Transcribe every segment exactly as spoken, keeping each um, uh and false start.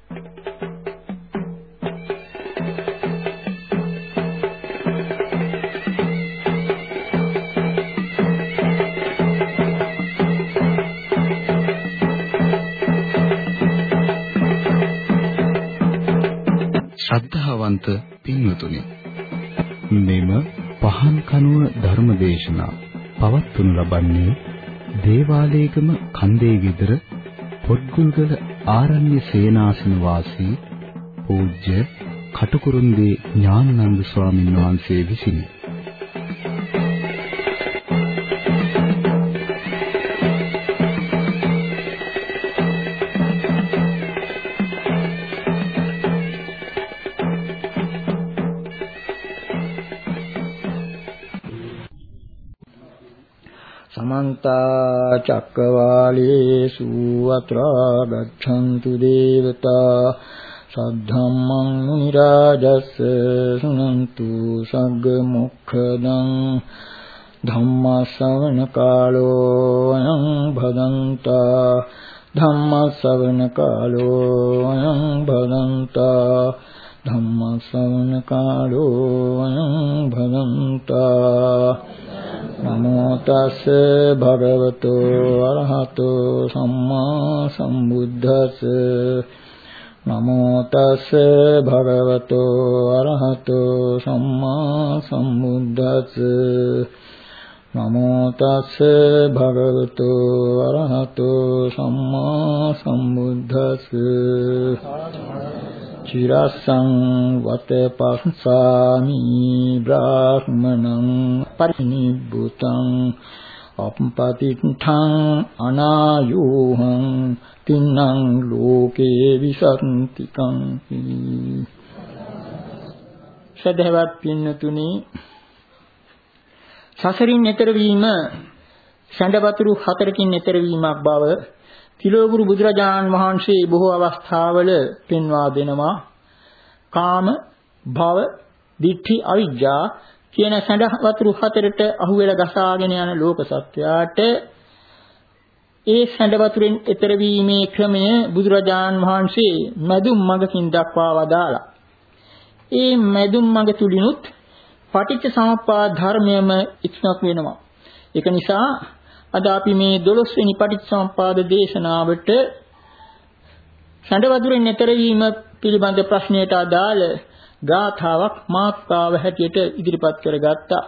ශ්‍රද්ධාවන්ත පින්වතුනි, මෙම පහන් කනුව ධර්මදේශනා පවත්වනු ලබන්නේ දේවාලේගම කන්දේ විදර පොත්ගුල්ගල ආරණ්‍ය සේනාසන වාසී පූජ්‍ය කටුකුරුන්දී ඥානানন্দ ස්වාමීන් වහන්සේ විසිනි. समन्त चक्रवालेषु अत्रा गच्छन्तु देवता सद्धम्मं मुनिराजस्य शृण्वन्तु सग्गमुखदं धम्मश्रवणकालो अयं भदन्ता धम्मश्रवणकालो अयं भदन्ता धम्मश्रवणकालो अयं भदन्ता नमो तस्से भगवतो अरहतो सम्मा सम्बुद्धस्से नमो तस्से भगवतो अरहतो सम्मा सम्बुद्धस्से नमो तस्से भगवतो अरहतो सम्मा सम्बुद्धस्से चिरसं वते पस्सामि ब्राह्मणं परिनिब्बुतं अपपतिठं अनायुहं तिन्नं लोके विसन्तिकं සදහවත් පින්නතුනි, සසරින් එතර වීම සැඬවතුරු හතරකින් එතර වීමක් බව තිලෝගුරු බුදුරජාණන් වහන්සේ බොහෝ අවස්ථාවල පෙන්වා දෙනවා. කාම, භව, දිට්ඨි, අවිජ්ජා කියන සැඬවතුරු හතරට අහුවෙලා ගසාගෙන යන ලෝක සත්‍යයට ඒ සැඬවතුරෙන් එතර වීමේ ක්‍රමය බුදුරජාණන් වහන්සේ මැදුම් මඟකින් දක්වා වදාලා. ඒ මැදුම් මඟ තුලිනුත් පටිච්ච සමුප්පාද ධර්මයම ඉක්මක් වෙනවා. ඒක නිසා අද අපි මේ දොළොස් වෙනි පටිච්චසමුප්පාද දේශනාවට සැඬවතුරෙන් එතර වීම පිළිබඳ ප්‍රශ්නයට අදාළ ගාථාවක් මාතෘකාව හැටියට ඉදිරිපත් කරගත්තා.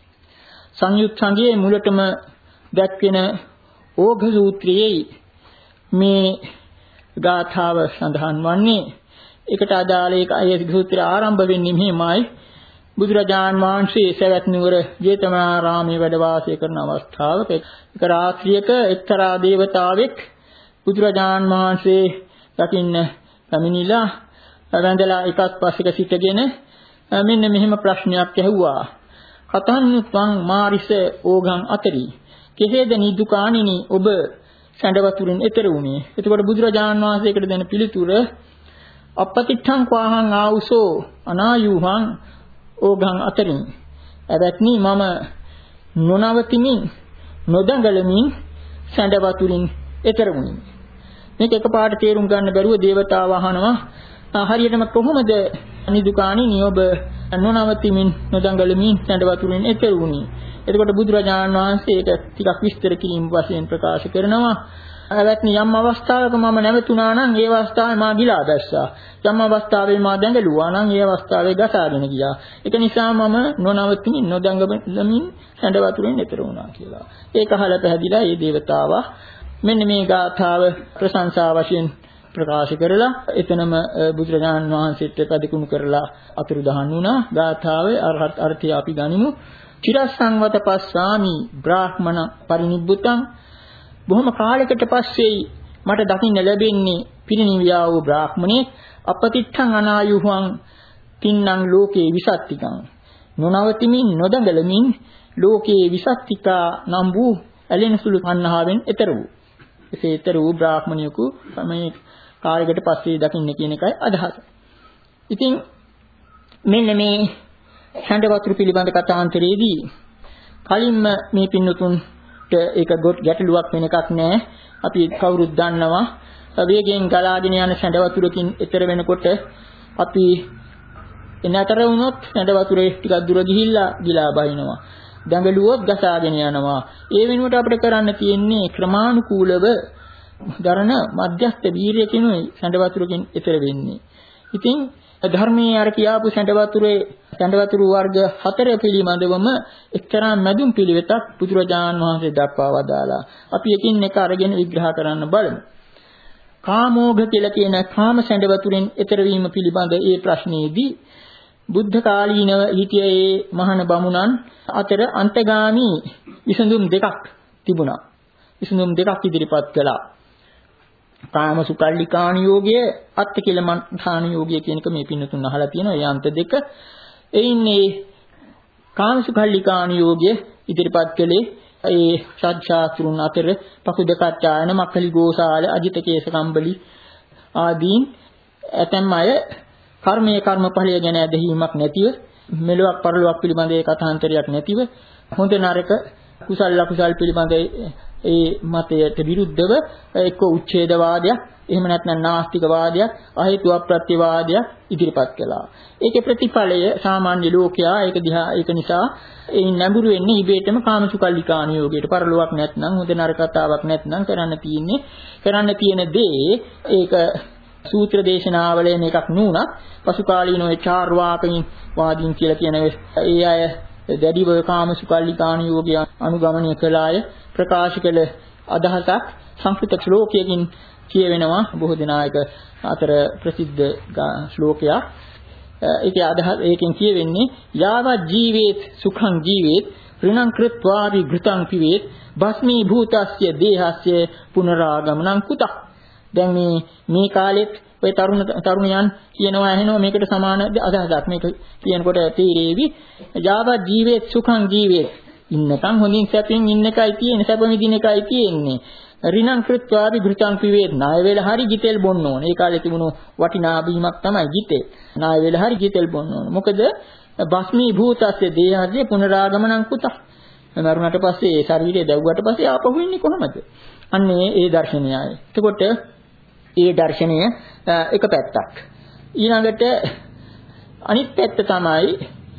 සංයුත් සංගයේ මුලටම දැක්වෙන ඕඝ සූත්‍රයේ මේ ගාථාව සඳහන් වන්නේ. ඒකට අදාළ ඒක අය සූත්‍රය ආරම්භ වෙන්නේ මෙහිමයි. බුදුරජාණන් වහන්සේ සවැත් නුවර ජේතවනාරාමයේ වැඩ වාසය කරන අවස්ථාවක එක රාත්‍රියක එක්තරා දේවතාවෙක් බුදුරජාණන් වහන්සේ දකින්න පැමිණිලා වැඳලා එකත් පස්සෙක සිටගෙන මෙන්න මෙහෙම ප්‍රශ්නයක් ඇහුවා. කතන්නුත්වං මාරිස ඕගං අතරි කෙහෙද නිදුකාණිනි ඔබ සැඬවතුරින් එතර වුණේ. එතකොට බුදුරජාණන් වහන්සේකට දෙන පිළිතුර අපපතිත්තං කවාහං ආවුසෝ අනායුහං ඕගං අතරින්. එවත්නි මම නොනවතිමින් නොදඟලමින් සැඬවතුරින් එතර වුණේ. මේක එකපාරට තේරුම් ගන්න බැරුව දේවතාව අහනවා හරියටම කොහොමද නිදුකාණිනි ඔබ නොනවතිමින් නොදඟලමින් සැඬවතුරින් එතර වුණේ. එතකොට බුදුරජාණන් වහන්සේ ඒක ටිකක් විස්තර කිරීම වශයෙන් ප්‍රකාශ කරනවා. එවත්නි යම් අවස්ථාවක මම නැවතුණා නම් ඒ අවස්ථාවේ මා ගිලා දැස්සා. යම් අවස්ථාවේ මා දඟලුවා නම් ඒ අවස්ථාවේ ගසාගෙන ගියා. ඒක නිසා මම නොනවතිමින් නොදඟලමින් සැඬවතුරෙන් එතර වුණා කියලා. ඒක අහලා පැහැදිලා මේ දේවතාවා මෙන්න මේ ගාථාව ප්‍රශංසා වශයෙන් ප්‍රකාශ කරලා එතනම බුදුරජාණන් වහන්සේට පැදකුණු කරලා අතුරුදහන් වුණා. ගාථාවේ අර්ථය අපි ගනිමු. චිරසංවත පස්සාමි බ්‍රාහ්මණ පරිනිබ්බුතං. බොහොම කාලයකට පස්සේ මට දකින්න ලැබෙන්නේ පිරිනිවියා වූ බ්‍රාහ්මණෙක්. අපතිත්තං අනායුහං තින්නම් ලෝකේ විසත්තිකං. නොනවතිමින් නොදඟලමින් ලෝකේ විසත්තිකා නම් වූ ඇලෙන සුළු කන්නාවෙන් එතර වූ. එසේ එතර වූ බ්‍රාහ්මණයෙකු මේ කාලයකට පස්සේ දකින්න කියන එකයි අදහස. ඉතින් මෙන්න මේ සැඬවතුරු පිළිබඳ කතාන්තරයේදී කලින්ම මේ පින්නතුන්ට ඒක ගැටලුවක් වෙන එකක් නෑ. අපි කවුරුත් දන්නවා වේගයෙන් ගලාගෙන යන සැඬ වතුරකින් එතර වෙනකොට අපි එනතර වුණොත් සැඬ වතුරේ ටිකක් දුර ගිහිල්ලා ගිලා බහිනවා. දඟලුවොත් ගසාගෙන යනවා. ඒ වෙනුවට අපිට කරන්න තියෙන්නේ ක්‍රමානුකූලව දරන මධ්‍යස්ථ වීර්යකිනුයි සැඬ වතුරකින් එතර වෙන්නේ. ඉතින් ධර්මයේ අර කියාපු සැඬ වතුරේ සැඬ වතුරු වර්ග හතර පිළිබඳවම එක්තරා මැදුම් පිළිවෙතක් බුදුරජාණන් වහන්සේ දක්වා වදාලා. අපි එකින් එක අරගෙන විග්‍රහ කරන්න බලමු. කාමෝඝ කියලා කියන කාම සැඬ වතුරෙන් එතර වීම පිළිබඳ ඒ ප්‍රශ්නයේදී බුද්ධ කාලීනව හිටියේ මහාන බමුණන් අතර අන්තගාමී විසඳුම් දෙකක් තිබුණා. විසඳුම් දෙකක් ඉදිරිපත් කළා. කාම සුකල්ලිකාණ යෝගය, අත්තිකිලමන්ථාන යෝගය කියන එක මේ පින්නතුන් අහලා තියෙනවා. ඒ අන්ත දෙක. එයින්නේ කාම සුකල්ලිකාණ යෝගය ඉදිරිපත් කළේ ඒ ශාස්ත්‍රඥ අතර පකුදකච්චායන මක්කලි ගෝසාල අජිත කේස කම්බලි ආදීන් ඇතැම් අය කර්මයේ කර්මඵලය ගැන ඇදහිීමක් නැතිව, මෙලොවක් පරලොවක් පිළිබඳ ඒ කථාන්තරයක් නැතිව, හොඳ නරක කුසල අකුසල් පිළිබඳ ඒ මතයට විරුද්ධව එක්ක උච්ඡේදවාදයක්, එහෙම නැත්නම් නාස්තිකවාදයක්, අහේතු අප්‍රත්‍යවාදයක් ඉදිරිපත් කළා. ඒකේ ප්‍රතිඵලය සාමාන්‍ය ලෝකයා ඒක දිහා ඒක නිසා ඒ නැඹුරු වෙන්නේ ඉබේටම කාමසුකල්ලිකාණ යෝගයට. පරලොවක් නැත්නම්, හොඳ නරක කතාවක් නැත්නම් කරන්න තියෙන්නේ කරන්න තියෙන දේ ඒක සූත්‍ර දේශනාවලෙන් එකක් නුණත් පසු කාලීනෝ ඒ චාර්වාකයින් වාදීන් කියලා කියන ඒ අය දැඩිව කාමසුකල්ලිකාණ යෝගය අනුගමනය කළ අය ප්‍රකාශ කළ අදහසක් සංස්කෘත ශ්ලෝකයකින් කියවෙනවා. බොහෝ දෙනායක අතර ප්‍රසිද්ධ ශ්ලෝකයක්. ඒකේ අදහස ඒකෙන් කියවෙන්නේ යාව ජීවේත් සුඛං ජීවේත් ඍණං කෘත්වාවි ඝෘතං පිවේත් භස්මී භූතස්ය දේහස්ය පුනරාගමනං කුතක්. දැන් මේ මේ කාලෙත් ඔය තරුණ තරුණයන් කියනවා ඇහෙනවා මේකට සමාන අදහසක්. මේක කියනකොට තීරේවි යාව ජීවේත් සුඛං ජීවේත්, ඉන්නකම් හොඳින් සැපෙන් ඉන්න එකයි තියෙන්නේ, සැප විඳින එකයි තියෙන්නේ. ඍණං කෘත්වාවි ඝෘතං පිවේත්, ණය වේල හරි ගිතෙල් බොන්න ඕනේ. ඒ කාලේ තිබුණු වටිනා බීමක් තමයි ගිතෙල්. ණය වේල හරි ගිතෙල් බොන්න ඕනේ. මොකද භස්මී භූතස්සේ දේහාදී පුනරාගමනං කුතක්. මරුණට පස්සේ ඒ ශරීරය දැව්වට පස්සේ ආපහු වෙන්නේ කොහොමද? අන්නේ ඒ දර්ශනයයි. එතකොට ඒ දර්ශනය එක පැත්තක්. ඊළඟට අනිත් පැත්ත තමයි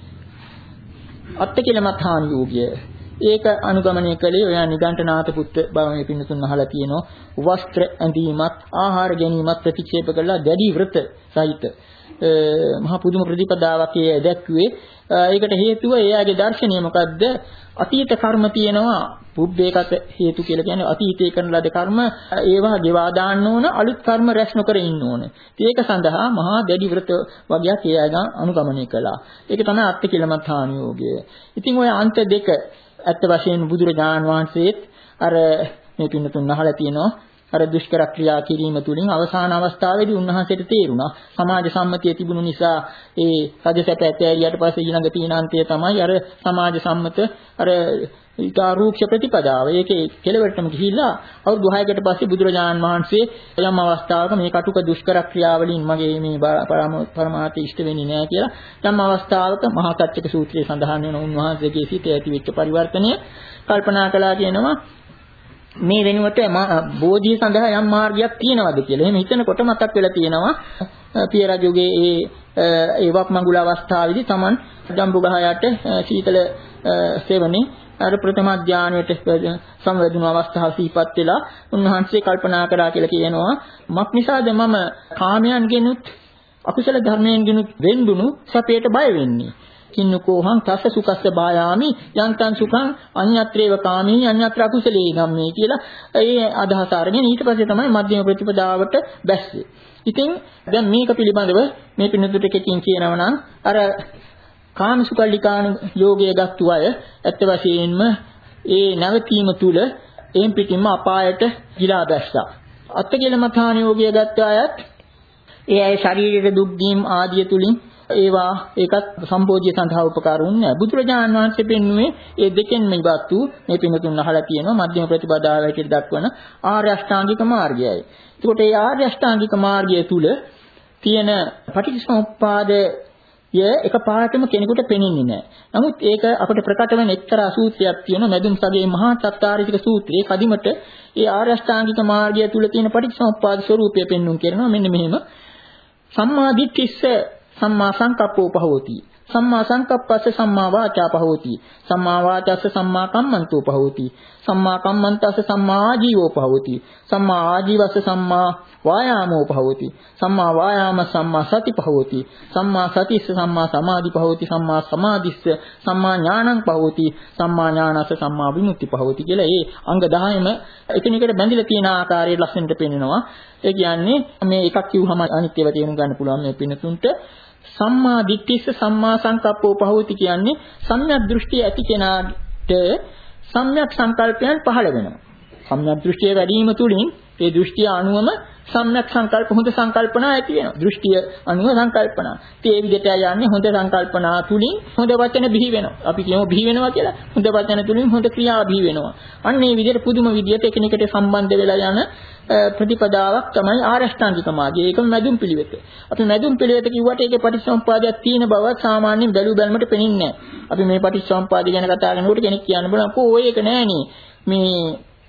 අත්තිකිලමථාන යෝගය. ඒක අනුගමනය කළේ ඔය නිගණ්ඨනාත පුත්‍ර බව මේ පින්නතුන් අහලා තියෙනවා. වස්ත්‍ර ඇඳීමත් ආහාර ගැනීමත් ප්‍රතික්ෂේප කළා දැඩි වෘත සහිත මහා පුදුම ප්‍රතිපදාවක් ඒ දැක්ුවේ. ඒකට හේතුව එයාගේ දර්ශනය මොකද්ද? අතීත කර්ම තියෙනවා. පුබ්බේකත හේතු කියලා කියන්නේ අතීතයේ කරන ලද කර්ම ඒවා ගෙවා දාන්න ඕන, අලුත් කර්ම රැස් නොකර ඉන්න ඕන. ඒක සඳහා මහා දැඩි වෘත වගේක් එයා අනුගමනය කළා. ඒක තමයි අත්තිකිලමථාන යෝගය. ඉතින් ওই අන්ත දෙක ඇත්ත වශයෙන්ම බුදුරජාණන් වහන්සේත් අර මේ පින්නතුන් අහලා තියෙනවා. අර දුෂ්කර ක්‍රියා කිරීම තුළින් අවසාන අවස්ථාවේදී උන්වහන්සේට තේරුණා සමාජ සම්මතිය තිබුණු නිසා ඒ රජසැප ඇතෑරියට පස්සේ ඊළඟ තියෙන අන්තය තමයි අර සමාජ සම්මත අර ඊකාරූක්ෂ ප්‍රතිපදාව. ඒකේ කෙලවරටම ගිහිල්ලා අවුරුදු හයකට පස්සේ බුදුරජාණන් වහන්සේ යම් අවස්ථාවක මේ කටුක දුෂ්කර ක්‍රියාවලින් මගේ මේ පරමාර්ථය ඉෂ්ට වෙන්නේ නැහැ කියලා යම් අවස්ථාවක මහා සත්‍යක සූත්‍රයේ සඳහන් වෙන උන්වහන්සේගේ සිතේ ඇතිවෙච්ච පරිවර්තනය කල්පනා කළා කියනවා මේ වෙනුවට බෝධිය සඳහා යම් මාර්ගයක් තියෙනවද කියලා. එහෙම හිතනකොට මතක් වෙලා තියෙනවා පිය රජුගේ ඒ ඒ වක්මඟුල අවස්ථාවේදී Taman ජම්බුගහයට සීතල සේවනේ අර ප්‍රථම ඥානයට සම්වැදුණු අවස්ථාව සිහිපත් වෙලා උන්වහන්සේ කල්පනා කරා කියලා කියනවා මක් නිසාද මම කාමයන්ගෙනුත් අකුසල ධර්මයන්ගෙනුත් වෙන්දුණු සැපයට බය වෙන්නේ. කින්නකෝහං තස්ස සුකස්ස බායාමි යන්තං සුඛං අඤ්ඤත්‍රේව කාමී අඤ්ඤත්‍ර අකුසලේ ගම්මේ කියලා ඒ අදහස අරගෙන ඊට පස්සේ තමයි මධ්‍යම ප්‍රතිපදාවට බැස්සේ. ඉතින් දැන් මේක පිළිබඳව මේ පින්නතුට කෙටින් කියනවා නම් අර කාමසුකල්ලිකාණ යෝගය ගත්තු අය ඇත්ත වශයෙන්ම ඒ නැවතීම තුල එම් පිටින්ම අපායට ගිලා බැස්සා. අත්තිකිලමථාන යෝගය ගත්ත අයත් ඒ අය ශරීරයේ දුක් දීම් ආදිය තුලින් ඒවා ඒකත් සම්බෝධිය සඳහා උපකාර වුණේ නැහැ. බුදුරජාණන් වහන්සේ පෙන්වුවේ ඒ දෙකෙන්ම ඉවත් වූ මේ පින්නතුන් අහලා තියෙනවා මධ්‍යම ප්‍රතිපදාව හැටියට දක්වන ආර්ය අෂ්ටාංගික මාර්ගයයි. ඒකට ඒ ආර්ය අෂ්ටාංගික මාර්ගය තුල තියෙන පටිච්චසමුප්පාද ය එකපාරටම කෙනෙකුට පෙනෙන්නේ නැහැ. නමුත් ඒක අපිට ප්‍රකට වෙන එක්තරා සූත්‍රයක් තියෙනවා මැදුම් සගේ මහා චත්තාරීතික සූත්‍රයේ කදිමට ඒ ආර්ය අෂ්ටාංගික මාර්ගය තුල තියෙන පටිච්චසමුප්පාද ස්වરૂපය පෙන්වුම් කරනවා. මෙන්න මෙහෙම සම්මා දිට්ඨිස්ස සම්මා සංකප්පෝ පහෝති. සම්මා සංකප්පස්ස සම්මා වාචා පහෝති. සම්මා වාචස්ස සම්මා කම්මන්තෝ පහෝති. සම්මා කම්මන්තස්ස සම්මා ආජීවෝ පහෝති. සම්මා ආජීවස්ස සම්මා වායාමෝ පහෝති. සම්මා වායාම සම්මා සති පහෝති. සම්මා සතිස්ස සම්මා සමාධි පහෝති. සම්මා සමාධිස්ස සම්මා ඥානං පහෝති. සම්මා ඥානස්ස සම්මා විමුක්ති පහෝති කියලා ඒ අංග දහයම එකිනෙකට බැඳිලා තියෙන ආකාරයේ ලස්සනට පෙන්නනවා. ඒ කියන්නේ මේ එකක් කිව්වම අනිත් ඒවා තේරුම් ගන්න පුළුවන් මේ පින්නතුන්ට. සම්මා දිට්ඨිස්ස සම්මා සංකප්පෝ පහෝති කියන්නේ සම්‍යක් දෘෂ්ටිය ඇති කෙනාට සම්‍යක් සංකල්පයන් පහළ වෙනවා. සම්‍යක් දෘෂ්ටිය වැඩි වීම තුලින් ඒ දෘෂ්ටිය අනුවම සම්‍යක් සංකල්ප හොඳ සංකල්පනා ඇති වෙනවා. දෘෂ්ටිය අනුව සංකල්පනා. ඒ විදිහට යන්නේ හොඳ සංකල්පනා තුලින් හොඳ වචන බිහි වෙනවා. අපි කියමු බිහි වෙනවා කියලා. හොඳ වචන තුලින් හොඳ ක්‍රියා බිහි වෙනවා. අන්න මේ විදිහට පුදුම විදිහට එකිනෙකට සම්බන්ධ වෙලා යන ප්‍රතිපදාවක් තමයි ආරෂ්ඨාංගික මාර්ගය. ඒකම මැදුම් පිළිවෙත. අපි මැදුම් පිළිවෙත කිව්වට ඒකේ පටිච්චසමුප්පාදයක් තියෙන බව සාමාන්‍යයෙන් බැලු බැලමට පෙනෙන්නේ නැහැ. අපි මේ පටිච්චසමුප්පාදය ගැන කතා කරනකොට කෙනෙක් කියන්න බලන්න කො ඔය එක නෑනේ. මේ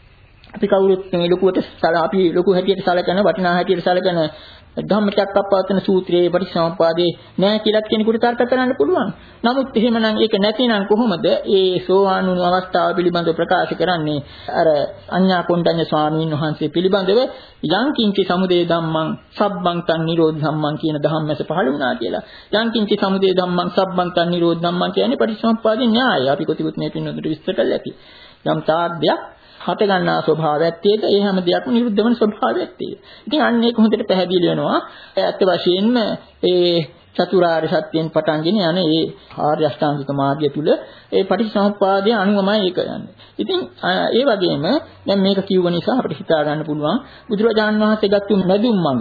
අපි කවුරුත් මේ ලොකුවට අපි ලොකු හැටියට සැලකන වටිනා හැටියට සැලකන ධම්මචක්කප්පවත්තන සූත්‍රයේ පටිච්චසමුප්පාදේ නෑ කියලා කෙනෙකුට තර්ක කරන්න පුළුවන්. නමුත් එහෙමනම් ඒක නැතිනම් කොහොමද ඒ සෝවාන් වුණු අවස්ථාව පිළිබඳව ප්‍රකාශ කරන්නේ? අර අඤ්ඤා කොණ්ඩඤ්ඤ ස්වාමීන් වහන්සේ පිළිබඳව යංකින්චි සමුදය ධම්මං සබ්බං තන් නිරෝධ ධම්මං කියන ධම්මැස පහළ වුණා කියලා. යංකින්චි සමුදය ධම්මං සබ්බං තන් නිරෝධ ධම්මං කියන්නේ පටිච්චසමුප්පාදේ න්‍යායය. අපි කොටිකුත් මේ පින්නොතට විස්තර කළා ඇති. යම් තාග්දයක් හට ගන්නා ස්වභාවයක් තියෙද ඒ හැම දෙයක්ම නිරුද්ධ වෙන ස්වභාවයක් තියෙද. ඉතින් අන්න ඒක හොඳට පැහැදිලි වෙනවා. ඇත්ත වශයෙන්ම ඒ චතුරාර්ය සත්‍යයෙන් පටන්ගෙන යන ඒ ආර්ය අෂ්ටාංගික මාර්ගය තුල ඒ පටිච්චසමුප්පාදයේ අනුවමයි ඒක යන්නේ. ඉතින් ඒ වගේම දැන් මේක කිව්ව නිසා අපිට හිතා ගන්න පුළුවන් බුදුරජාන් වහන්සේ ගත්තු මැදුම් මඟ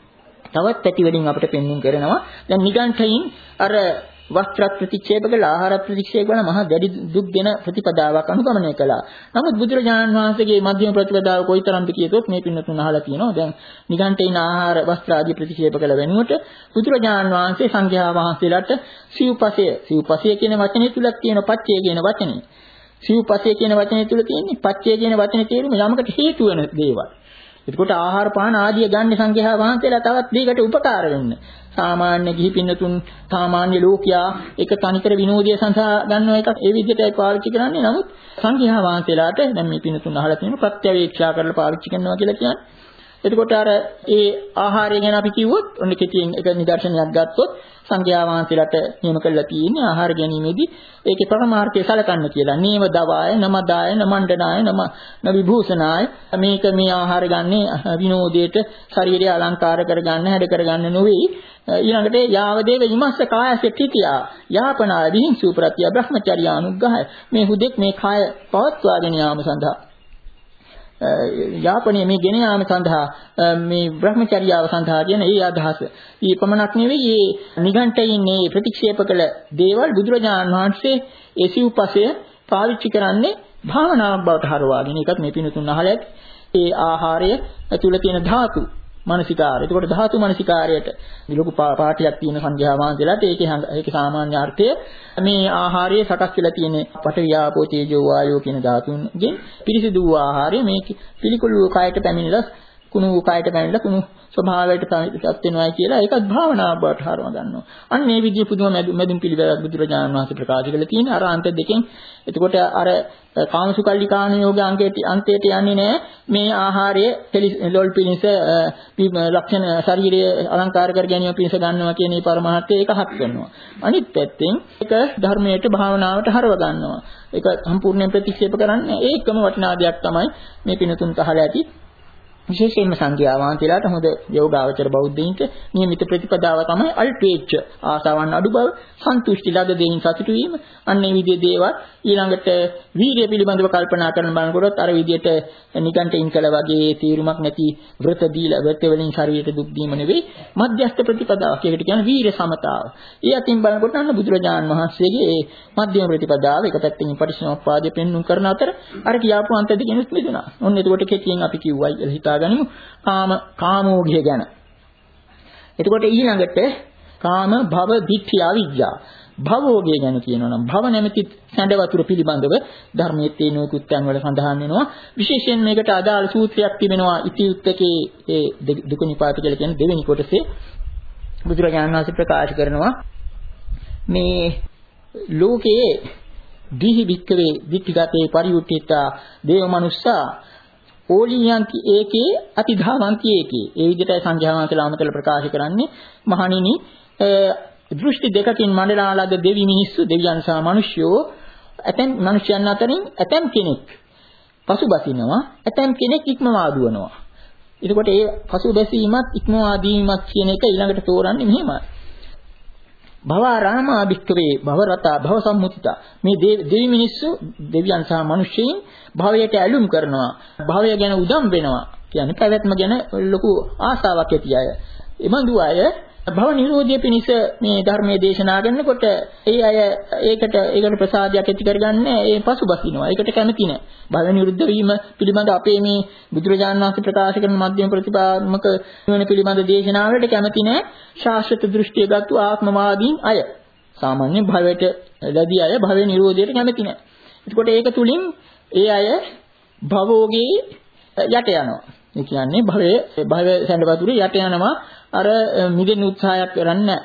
තවත් පැති වලින් අපිට පෙන්වුම් කරනවා. දැන් නිගණ්ඨයින් අර වස්ත්‍ර ප්‍රතික්ෂේප කළා, ආහාර ප්‍රතික්ෂේප කළා, මහා දැඩි දුක් දෙන ප්‍රතිපදාවක් අනුගමනය කළා. නමුත් බුදුරජාණන් වහන්සේගේ මධ්‍යම ප්‍රතිපදාව කොයිතරම්ද කියතොත් මේ පින්නතුන් අහලා තියෙනවා. දැන් නිගණ්ඨයින් ආහාර වස්ත්‍ර ආදී ප්‍රතික්ෂේප කළ වෙනුවට බුදුරජාණන් වහන්සේ සංඝයා වහන්සේලාට සිව්පසය, සිව්පසය කියන වචනේ තුලක් තියෙන පච්චය කියන වචනේ. සිව්පසය කියන වචනේ තුල තියෙන්නේ පච්චය කියන වචනේ තේරුම යමකට හේතු වෙන දේවල්. එතකොට ආහාර පාන ආදිය ගන්න සංඝයා වහන්සේලා තවත් දෙයකට උපකාර වෙන්න. සාමාන්‍ය ගිහි පින්නතුන් සාමාන්‍ය ලෝකයා එක තනිකර විනෝදය සඳහා ගන්න එකක් ඒ විදිහටයි පාවිච්චි කරන්නේ. නමුත් සංඝයා වහන්සේලාට දැන් මේ පින්නතුන් අහලා තියෙන ප්‍රත්‍යවේක්ෂා කරලා පාවිච්චි කරනවා කියලා කියන්නේ. එතකොට අර ඒ ආහාරය ගැන අපි කිව්වොත් ඔන්න කෙටියෙන් එක නිදර්ශනයක් ගත්තොත් සංඝයා වහන්සේලාට නියම කරලා තියෙන්නේ ආහාර ගැනීමේදී ඒකේ පරමාර්ථය සලකන්න කියලා. නේව දවාය, නමදාය, නමණ්ඩනාය, නම නවිභූෂනාය. මේක මේ ආහාර ගන්නේ විනෝදයට ශරීරය අලංකාර කරගන්න, හැඩ කරගන්න නෙවෙයි. ඊළඟට යාවදේව විමස්ස කායස තිතියා යාපනාය විහිංසු ප්‍රත්‍ය බ්‍රහ්මචර්යානුග්‍රහය. මේ හුදෙක් මේ කාය පවත්වාගෙන යාම සඳහා යාපනයේ මේ ගෙන යාම සඳහා මේ බ්‍රහ්මචර්යාව සඳහා කියන ඒ අදහස. ඊ පමණක් නෙවෙයි මේ නිගණ්ඨයින් මේ ප්‍රතික්ෂේප කළ දේවල් බුදුරජාණන් වහන්සේ ඒ සිව්පසය පාවිච්චි කරන්නේ භාවනාවක් බවට හරවාගෙන. ඒකත් මේ පිනුතුන් අහලා ඇති. ඒ ආහාරය ඇතුළේ තියෙන ධාතු මානසිකාරය. ඒකට ධාතු මානසිකාරයට ලොකු පාටියක් තියෙන සංඝයා වහන්සේලාට ඒකේ ඒකේ සාමාන්‍ය අර්ථය මේ ආහාරයේ සකස් වෙලා තියෙන පඨවි ආපෝ තේජෝ වායෝ කියන ධාතුන්ගෙන් පිරිසිදු වූ ආහාරය මේ පිළිකුළු කයට පැමිණලා කුණු කයට පැමිණලා කුණු ස්වභාවයට පත් වෙනවා කියලා ඒකත් භාවනාවක් බවට හරව ගන්නවා. අන්න මේ විදිහ පුදුම මැදුම් පිළිවෙලක් බුදුරජාණන් වහන්සේ ප්‍රකාශ කළා තියෙන අර අන්ත දෙකෙන්. එතකොට අර කාමසුකල්ලිකාණ යෝග අංකයට අන්තයට යන්නේ නැහැ. මේ ආහාරයේ ලොල් පිණිස ලක්ෂණ ශරීරයේ අලංකාර කර ගැනීම පිණිස ගන්නවා කියන මේ පරමාර්ථය ඒක හත් කරනවා. අනිත් පැත්තෙන් ඒක ධර්මයට භාවනාවට හරව ගන්නවා. ඒක සම්පූර්ණයෙන් ප්‍රතික්ෂේප කරන්නේ ඒකම වටිනා දෙයක් තමයි මේ පිනතුන් තහලා ඇති. විශේෂයෙන්ම සංඝයා වහන්සේලාට හොඳ යෝගාවචර බෞද්ධයින්ට නියමිත ප්‍රතිපදාව තමයි අල්පේච්ඡ ආසාවන් අඩු බව, සන්තුෂ්ටි ලද දෙයින් සතුටු වීම. අන්න ඒ විදිහේ දේවල් ඊළඟට වීර්ය පිළිබඳව කල්පනා කරන බලනකොට අර විදිහට නිකන්ටින් කළ වගේ තීරුමක් නැති වෘත දීලා වෘත වලින් ශරීරයට දුක් දීම නෙවෙයි මධ්‍යස්ථ ප්‍රතිපදාවක්. ඒකට කියන්නේ වීර්ය සමතාව. ඒ අතින් බලනකොට අන්න බුදුරජාණන් වහන්සේගේ ඒ මධ්‍යම ප්‍රතිපදාව එක පැත්තකින් පටිච්චසමුප්පාදය පෙන්වුම් කරන අතර අර කියාපු අන්ත දෙකෙන් මිදුණා. ඔන්න එතකොට කෙටියෙන් අපි කිව්වයි කියලා හිතා ගනිමු. කාම කාමෝගය ගැන. එතකොට ඊළඟට කාම භව දිට්ඨි අවිජ්ජා. භවෝගය ගැන කියනවා නම් භව නැමැති සැඬ වතුර පිළිබඳව ධර්මයේ තියෙන නොයෙකුත් තැන් වල සඳහන් වෙනවා. විශේෂයෙන් මේකට අදාළ සූත්‍රයක් තිබෙනවා ඉතිඋත්තකේ ඒ දුක නිපාත කියලා කියන දෙවෙනි කොටසේ බුදුරජාණන් වහන්සේ ප්‍රකාශ කරනවා මේ ලෝකයේ දීහි වික්කවේ දිට්ඨිගතේ පරිඋත්ථිතා දේව මනුස්සා ඕලියන්ති ඒකේ අතිධාවන්ති ඒකේ. ඒ විදිහටයි සංඝයාන්තලා අමතල ප්‍රකාශ කරන්නේ මහණෙනි දෘෂ්ටි දෙකකින් මඩලා ලද දෙවි මිනිස්සු දෙවියන් සහ මිනිස්යෝ ඇතැම් මිනිස්යන් අතරින් ඇතැම් කෙනෙක් පසුබසිනවා ඇතැම් කෙනෙක් ඉක්මවා දුවනවා. එතකොට ඒ පසුබැසීමත් ඉක්මවා දීමත් කියන එක ඊළඟට තෝරන්නේ මෙහෙමයි. භවරාමා භික්ඛවේ භවරතා භව සම්මුතිතා. මේ දෙවි මිනිස්සු දෙවියන් සහ මිනිස්යන් භවයට ඇලුම් කරනවා. භවය ගැන උදම් වෙනවා. කියන්නේ පැවැත්ම ගැන ලොකු ආසාවක් ඇති අය. එමන්දු අය භව නිරෝධය පිණිස මේ ධර්මයේ දේශනා කරනකොට ඒ අය ඒකට ඒකට ප්‍රසාදයක් ඇති කරගන්නේ ඒ පසුබසිනවා. ඒකට කැමති නැහැ. භව නිරුද්ධ වීම පිළිබඳ අපේ මේ බුදුරජාණන් වහන්සේ ප්‍රකාශ කරන මධ්‍යම ප්‍රතිපාදමක නිවන පිළිබඳ දේශනාවලට කැමති නැහැ. ශාස්ත්‍රීය දෘෂ්ටියගත්තු ආත්මවාදීන් අය. සාමාන්‍ය භවයට ලැබී අය භව නිරෝධයට කැමති නැහැ. එතකොට ඒක තුලින් ඒ අය භවෝගේ යට යනවා. ඒ කියන්නේ භවයේ භව සැඬවතුරේ යට යනවා. අර මිදෙන උත්සාහයක් කරන්නේ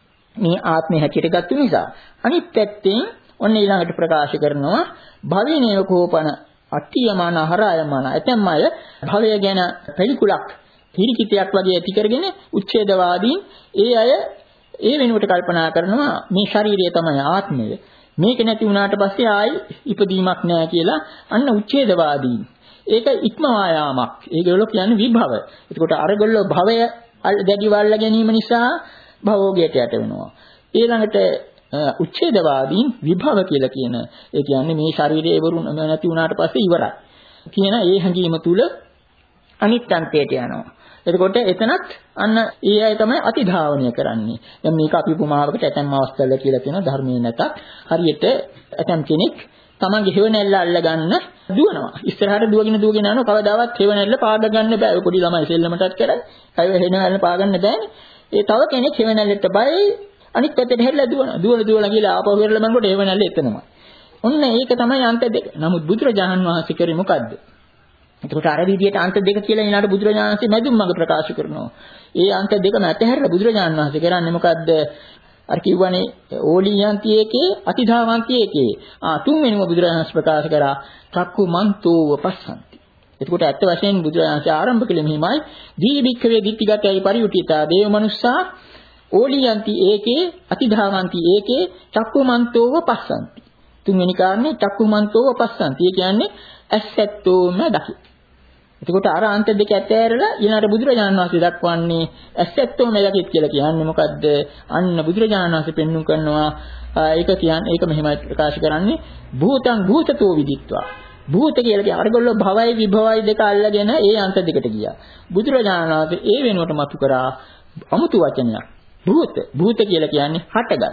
මේ ආත්මය හැටියට ගත්ත නිසා. අනිත් පැත්තෙන් ඔන්න ඊළඟට ප්‍රකාශ කරනවා භවේනේව කෝපන අට්ඨියමාන හරායමාන. එතෙම් අය භවය ගැන පිළිකුලක් පිළිකිතයක් වගේ ඇති කරගෙන උච්ඡේදවාදීන් ඒ අය ඒ වෙනුවට කල්පනා කරනවා මේ ශරීරය තමයි ආත්මය. මේක නැති වුණාට පස්සේ ආයි ඉපදීමක් නැහැ කියලා අන්න උච්ඡේදවාදීන්. ඒක ඉක්මවා යාමක්. ඒගොල්ලෝ කියන්නේ විභව. එතකොට අරගොල්ලෝ භවය දැඩි වල්ලා ගැනීම නිසා භවෝගයට යට වෙනවා. ඊළඟට උච්ඡේදවාදීන් විභව කියලා කියන ඒ කියන්නේ මේ ශරීරය ඉවරුන නැති වුණාට පස්සේ ඉවරයි කියන ඒ හැඟීම තුල අනිත්‍යන්තයට යනවා. එතකොට එතනත් අන්න ඒ අය තමයි අතිධාවනය කරන්නේ. දැන් මේක අපි උපමාවකට ඇතැම් අවස්ථාවල කියලා තියෙන ධර්මයේ නැතත් හරියට ඇතැම් කෙනෙක් තමන්ගේ හේවණැල්ල අල්ල ගන්න දුවනවා. ඉස්සරහට දුවගෙන දුවගෙන යනවා. කවදාවත් හේවණැල්ල පාද ගන්න බෑ. ඔය පොඩි ළමයි සෙල්ලමටත් කරන්නේ. අය හේවණැල්ල පා ගන්න බෑනේ. ඒ තව කෙනෙක් හේවණැල්ලට බයයි අනිත් පැත්තට හැරිලා දුවනවා. දුවන දුවලා ගිහලා ආපහු වෙරළ බලනකොට හේවණැල්ල එතනමයි. ඔන්න ඒක තමයි අන්ත දෙක. නමුත් බුදුරජාණන් වහන්සේ කරේ මොකද්ද? එතකොට අර විදියට අන්ත දෙක කියලා ඊළාට බුදුරජාණන් වහන්සේ මැදුම් මඟ ප්‍රකාශ කරනවා. ඒ අන්ත දෙකම ඇතහැරලා බුදුරජාණන් වහන්සේ කරන්නේ මොකද්ද? අර කිව්වනේ ඕලියන්ති ඒකේ අතිධාවන්ති ඒකේ. ආ තුන්වෙනිම බුදුරජාණන් ප්‍රකාශ කරා චක්කු මන්තෝව පස්සන්ති. එතකොට ඇත්ත වශයෙන් බුදුරජාණන් ආරම්භ කළේ මෙහිමයි දීබික්කවේ දිට්ඨිගතයි පරිඋටිතා දේව මනුස්සා ඕලියන්ති ඒකේ අතිධාවන්ති ඒකේ චක්කු මන්තෝව පස්සන්ති. තුන්වෙනි කාරණේ චක්කු මන්තෝව පස්සන්ති. ඒ කියන්නේ ඇසැත්තෝම දකි. එතකොට අර අන්ත දෙක ඇතෑරලා ඊළඟට බුදුරජාණන් වහන්සේ දක්වන්නේ ඇසැත්තෝම දකිත් කියලා කියන්නේ මොකද්ද? අන්න බුදුරජාණන් වහන්සේ පෙන්වුම් කරනවා ඒක කියන්නේ ඒක මෙහෙමයි ප්‍රකාශ කරන්නේ භූතං භූතතෝ විදිත්වා. භූත කියලා කියන්නේ අරගොල්ලෝ භවයි විභවයි දෙක අල්ලගෙන ඒ අන්ත දෙකට ගියා. බුදුරජාණන් වහන්සේ ඒ වෙනුවට මතු කරා අමුතු වචනයක්. භූත. භූත කියලා කියන්නේ හටගත්.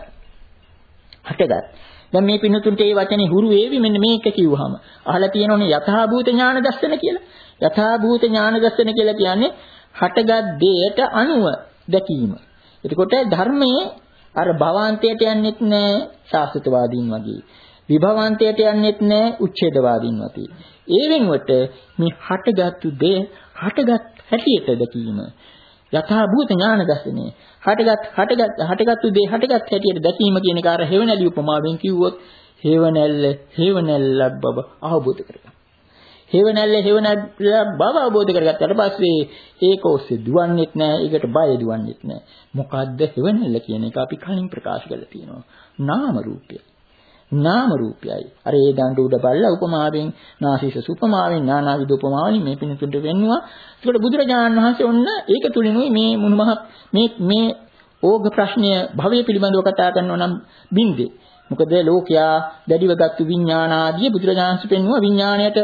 හටගත්. දැන් මේ පින්නතුන්ට මේ වචනේ හුරු වේවි මෙන්න මේක කිව්වහම. අහලා තියෙනෝනේ යථා භූත ඥාන දර්ශන කියලා. යථා භූත ඥාන දර්ශන කියලා කියන්නේ හටගත් දෙයට අනුව දැකීම. එතකොට ධර්මයේ අර භවාන්තයට යන්නෙත් නැහැ ශාස්ත්‍රවාදීන් වගේ. විභවාන්තයට යන්නෙත් නැහැ උච්ඡේදවාදීන් වගේ. ඒ වෙනුවට මේ හටගත්තු දෙය හටගත් හැටියට දැකීම. යථා භූත ඥාන දර්ශනේ. හටගත් හටගත් හටගත්තු දේ හටගත් හැටියට දැකීම කියන එක අර හේවණැලි උපමාවෙන් කිව්වොත් හේවණැල්ල හේවණැල්ල බව අවබෝධ කරගන්න. හේවණැල්ල හේවණැල්ල බව අවබෝධ කරගත්තාට පස්සේ ඒක ඔස්සේ දුවන්නේත් නැහැ. ඒකට බය දුවන්නේත් නැහැ. මොකද්ද හේවණැල්ල කියන එක අපි කලින් ප්‍රකාශ කරලා තියෙනවා. නාම රූපය. නාම රූපයයි. අර ඒ දඬු උඩ බල්ලා උපමාවෙන් නාසීස උපමාවෙන් නානාවිද උපමාවලින් මේ පිණුතුන්ට වෙන්නවා. ඒකට බුදුරජාණන් වහන්සේ ඔන්න ඒක තුලිනුයි මේ මුනුමහත් මේ මේ ඕග ප්‍රශ්නය භවය පිළිබඳව කතා කරනවා නම් බින්දේ. මොකද ලෝකයා දැඩිවගත්තු විඥාන ආදී බුදුරජාණන් වහන්සේ පෙන්වුවා විඥාණයට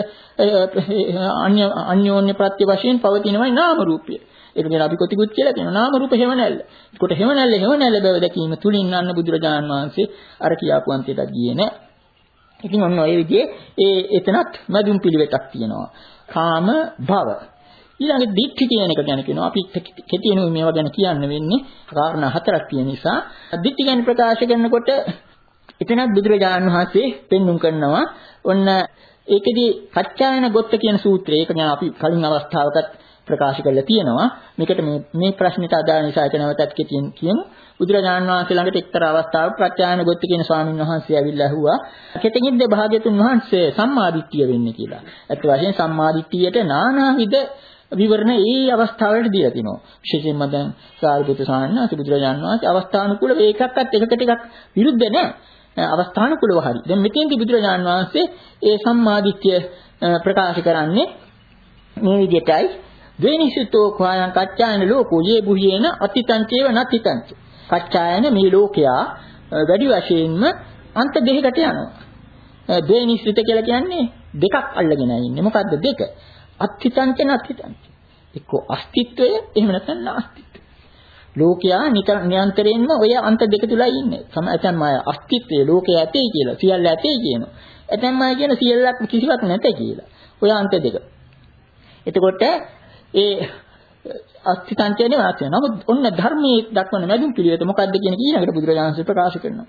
අන්‍ය අන්‍යෝන්‍ය ප්‍රත්‍ය වශයෙන් පවතිනවයි නාම රූපය. ඒක කියන අපි කොටිකුත් කියලා කියනවා නාම රූප හේවණැල්ල. ඒකට හේවණැල්ල හේවණැල්ල බව දැකීම තුලින් අන්න බුදුරජාණන් වහන්සේ අර කියාපු අන්තයට ගියේ නෑ. ඉතින් ඔන්න ඔය විදිහේ ඒ එතනත් මදුම් පිළිවෙතක් තියෙනවා. කාම භව. ඊළඟ දිට්ඨි කියන එක ගැන කියනවා. අපි කෙටියෙන් මේවා ගැන කියන්න වෙන්නේ කාරණා හතරක් තියෙන නිසා. දිට්ඨි ගැන ප්‍රකාශ කරනකොට එතනත් බුදුරජාණන් වහන්සේ පෙන්눔 කරනවා. ඔන්න ඒකෙදි කච්චායන ගොත්ත කියන සූත්‍රය. ඒක ගැන අපි කලින් අවස්ථාවකත් ප්‍රකාශ කරලා තියෙනවා. මේකට මේ මේ ප්‍රශ්නෙට අදාළ නිසා ඒක නැවතත් කෙටියෙන් කියමු. බුදුරජාණන් වහන්සේ ළඟට එක්තරා අවස්ථාවක ප්‍රත්‍යායන ගොත්ත කියන ස්වාමීන් වහන්සේ ඇවිල්ලා ඇහුවා කෙතකින්ද භාග්‍යතුන් වහන්සේ සම්මාදිට්ඨිය වෙන්නේ කියලා. ඇත්ත වශයෙන් සම්මාදිට්ඨියට නානාවිද විවරණ ඒ අවස්ථාවලට දීලා තිනවා. විශේෂයෙන්ම දැන් සාරිපුත්‍ර ස්වාමීන් වහන්සේ බුදුරජාණන් වහන්සේ අවස්ථානුකූලව ඒකක්වත් එකට ටිකක් විරුද්ධ නැහැ. අවස්ථානුකූලව හරි. දැන් මෙතෙන්දී බුදුරජාණන් වහන්සේ ඒ සම්මාදිට්ඨිය ප්‍රකාශ කරන්නේ මේ විදිහටයි. ද්වේනිසිතෝ ඛායං කච්චායන ලෝකෝ යේ බුහියේන අතිතංචේව නතිතංච. කච්චායන මේ ලෝකයා වැඩි වශයෙන්ම අන්ත දෙකකට යනවා. ද්වේනිසිත කියලා කියන්නේ දෙකක් අල්ලගෙන ඉන්නේ. මොකද්ද දෙක? අත්ථිතංච නත්ථිතංච. එක්ක අස්තිත්වය එහෙම නැත්නම් නාස්තිත්වය. ලෝකයා නිරන්තරයෙන්ම ඔය අන්ත දෙක තුලයි ඉන්නේ. සම ඇතැම් අය අස්තිත්වය ලෝකයේ ඇතේ කියලා සියල්ල ඇතේ කියනවා. ඇතැම් අය කියන සියල්ලක් කිසිවක් නැත කියලා. ඔය අන්ත දෙක. එතකොට ඒ අස්තිතංචනේ වාක්‍යය. නමුත් ඔන්න ධර්මයේ දක්වන මැදුම් පිළිවෙත මොකක්ද කියන කීනකට බුදුරජාණන් වහන්සේ ප්‍රකාශ කරනවා.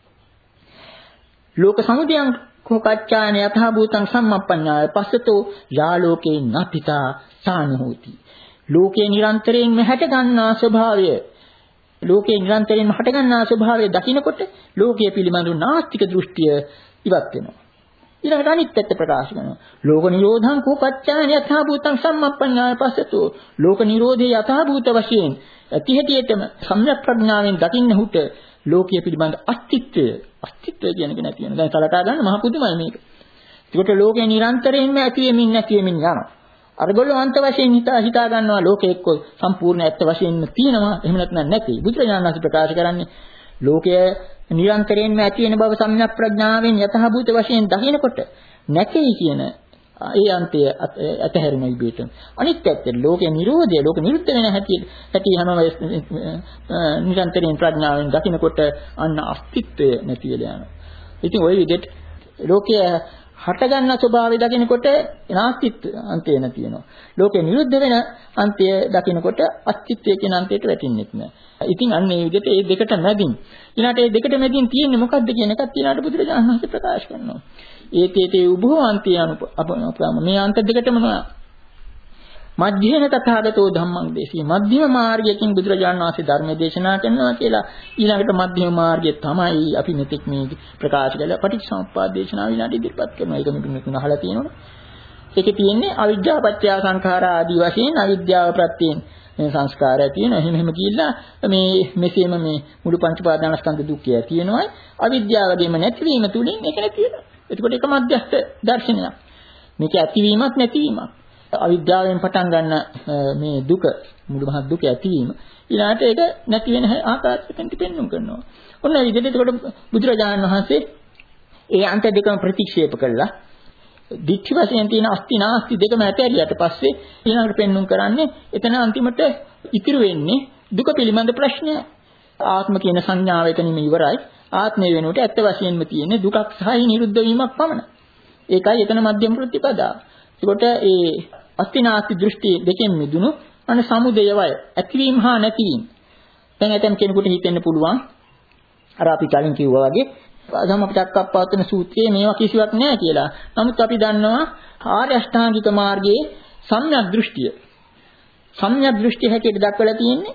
ලෝක සමුදයං කෝකච්ඡායන යතහ භූතං සම්මප්පඤ්ඤාය පස්සතෝ යා ලෝකේ නපිතා සානහෝති. ලෝකේ නිරන්තරයෙන්ම හැට ගන්නා ස්වභාවය ලෝකේ නිරන්තරයෙන්ම හට ගන්නා ස්වභාවය දකිනකොට ලෝකයේ පිළිබඳව නාස්තික දෘෂ්ටිය ඉවත් වෙනවා. ඊළඟට අනිත් පැත්ත ප්‍රකාශ කරනවා. ලෝක නිරෝධං කෝපච්ඡායන යතහ භූතං සම්මප්පඤ්ඤාය පස්සතෝ ලෝක නිරෝධේ යතහ භූත වශයෙන් ඇති හැටියටම සම්‍යක් ප්‍රඥාවෙන් දකින්නහුට ලෝකයේ පිළිබඳ අස්තිත්වය අස්තිත්වය කියන එක නැති වෙනවා. දැන් සලකා ගන්න මහ පුදුමයි මේක. ඒකට ලෝකේ නිරන්තරයෙන්ම ඇති වෙමින් නැති වෙමින් යනවා. අරගොල්ලෝ අන්ත වශයෙන් හිතා හිතා ගන්නවා ලෝකෙ එක්ක සම්පූර්ණ ඇත්ත වශයෙන්ම තියෙනවා. එහෙම නැත්නම් නැති. බුදුරජාණන් වහන්සේ ප්‍රකාශ කරන්නේ ලෝකයේ නිරන්තරයෙන්ම ඇති වෙන බව සම්‍යක් ප්‍රඥාවෙන් යථාභූත වශයෙන් දකිනකොට නැtei කියන ඒ අන්තය අතහැරෙන ඉබේට. අනිත් පැත්තට ලෝකේ නිරෝධය ලෝක නිරුද්ධ වෙන හැටි හැටි හැම නිරන්තරයෙන් ප්‍රඥාවෙන් දකිනකොට අන්න අස්තිත්වය නැති වෙලා යනවා. ඉතින් ওই විදිහට ලෝකයේ හට ගන්න ස්වභාවය දකිනකොට නාස්තිත්ව අන්තය නැති වෙනවා. ලෝකේ නිරුද්ධ වෙන අන්තය දකිනකොට අස්තිත්වය කියන අන්තයට වැටෙන්නේ නැහැ. ඉතින් අන්න මේ විදිහට මේ දෙකට මැදින් ඊළාට මේ දෙකට මැදින් තියෙන්නේ මොකක්ද කියන එකත් ඊළාට බුදුරජාණන් වහන්සේ ප්‍රකාශ කරනවා. ඒතේතේ උභෝ අන්තය අනුපම මේ අන්ත දෙකටම මධ්‍යේන තථාගතෝ ධම්මං දේශී මධ්‍යම මාර්ගයෙන් බුදුරජාණන් වහන්සේ ධර්ම දේශනා කරනවා කියලා ඊළඟට මධ්‍යම මාර්ගය තමයි අපි මෙතෙක් මේ ප්‍රකාශ කළ පටිච්චසමුප්පාද දේශනාව ඊළඟට ඉදිරිපත් කරනවා. ඒක මෙතුන් අහලා තියෙනවනේ. ඒකේ තියෙන්නේ අවිජ්ජා පත්‍ය සංඛාරා ආදී වශයෙන් අවිද්‍යාව ප්‍රත්‍යයෙන් මේ සංස්කාරය තියෙනවා. එහෙම එහෙම කියලා මේ මෙසේම මේ මුළු පංච පාදානස්කන්ධ දුක්ඛය තියෙනවා. අවිද්‍යාවගේම නැතිවීම තුලින් ඒක නැති වෙනවා. එතකොට ඒක මධ්‍යස්ථ දර්ශනයක්. මේක ඇතිවීමක් නැතිවීමක්. අවිද්‍යාවෙන් පටන් ගන්න මේ දුක මුළු මහත් දුක ඇතිවීම ඊළාට ඒක නැති වෙන ආකාරයකට පෙන්වන්න කරනවා. ඔන්න ඒ විදිහට එතකොට බුදුරජාණන් වහන්සේ ඒ අන්ත දෙකම ප්‍රතික්ෂේප කළා. දික්ඛ වශයෙන් තියෙන අස්ති නාස්ති දෙකම ඇතැරියට පස්සේ ඊළඟට පෙන්වන්න කරන්නේ එතන අන්තිමට ඉතිරි වෙන්නේ දුක පිළිබඳ ප්‍රශ්නය. ආත්ම කියන සංඥාව එතනින්ම ඉවරයි. ආත්මය වෙනුවට ඇත්ත වශයෙන්ම තියෙන්නේ දුකක් සහ නිරුද්ධ වීමක් පමණයි. ඒකයි එතන මධ්‍යම ප්‍රතිපදාව. ඒකට ඒ අස්තිනාස්ති දෘෂ්ටි දෙකෙන් මිදුණු අන සමුදය වය ඇතිවීම හා නැතිවීම. දැන් ඇතම් කෙනෙකුට හිතෙන්න පුළුවන් අර අපි කලින් කිව්වා වගේ ධම්මපචක්කප්පවත්තන සූත්‍රයේ මේවා කිසිවක් නැහැ කියලා. නමුත් අපි දන්නවා ආර්ය අෂ්ටාංගික මාර්ගයේ සම්‍යක් දෘෂ්ටිය. සම්‍යක් දෘෂ්ටි හැටියට දක්වලා තියෙන්නේ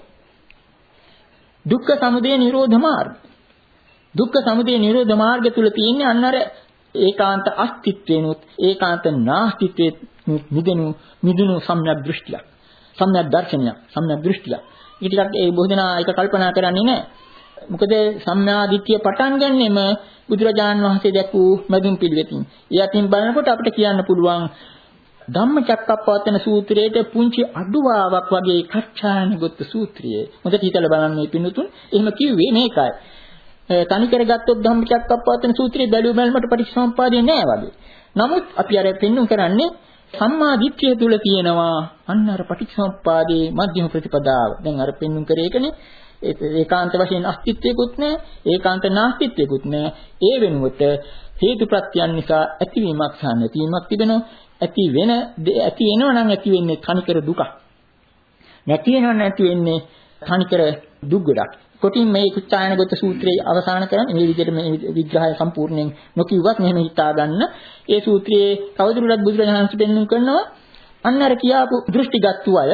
දුක්ඛ සමුදය නිරෝධ මාර්ගය. දුක්ඛ සමුදය නිරෝධ මාර්ගය තුල තියෙන්නේ අන්න අර ඒකාන්ත අස්තිත්වෙනුත් ඒකාන්ත නාස්තිත්වෙත් මිදෙනු මිදුණු සම්‍යක් දෘෂ්ටියක්. සම්‍යක් දර්ශනයක්. සම්‍යක් දෘෂ්ටියක්. ඊට ටිකක් ඒ බොහෝ දෙනා ඒක කල්පනා කරන්නේ නැහැ. මොකද සම්මාදිට්ඨිය පටන් ගන්නෙම බුදුරජාණන් වහන්සේ දැක්වූ මැදුම් පිළිවෙතින්. ඒ අතින් බලනකොට අපිට කියන්න පුළුවන් ධම්මචක්කප්පවත්තන සූත්‍රයේ පුංචි අඩුවාවක් වගේ කච්චායන ගොත්ත සූත්‍රයේ. මොකද හිතලා බලන්න මේ පින්තුන් එහෙම කිව්වේ මේකයි. තනි කරගත්තොත් ධම්මචක්කප්පවත්තන සූත්‍රයේ බැලු බැලමට පටිච්චසමුප්පාදේ නෑ වගේ. නමුත් අපි අර පෙන්වුම් කරන්නේ සම්මාදිට්ඨිය තුල තියෙනවා අන්න අර පටිච්චසමුප්පාදේ මධ්‍යම ප්‍රතිපදාව. දැන් අර පෙන්වුම් කරේ ඒකනේ. ඒකාන්ත වශයෙන් අස්තිත්වයකුත් නැහැ ඒකාන්ත නාස්තිත්වයකුත් නැහැ. ඒ වෙනුවට හේතු ප්‍රත්‍යයන් නිසා ඇතිවීමක් සහ නැතිවීමක් තිබෙනවා. ඇති වෙන ඇති වෙනව නම් ඇති වෙන්නේ තනිකර දුකක්. නැති වෙනව නැති වෙන්නේ තනිකර දුක් ගොඩක්. කොටින් මේ කුච්චායනගත සූත්‍රයේ අවසාන කරන්නේ මේ විදිහට මේ විග්‍රහය සම්පූර්ණයෙන් නොකියුවත් මෙහෙම හිතා ගන්න. ඒ සූත්‍රයේ කවුරුරුත් බුදුරජාණන් වහන්සේ පෙන්වන්න කරනවා අන්න අර කියාපු දෘෂ්ටිගත්තු අය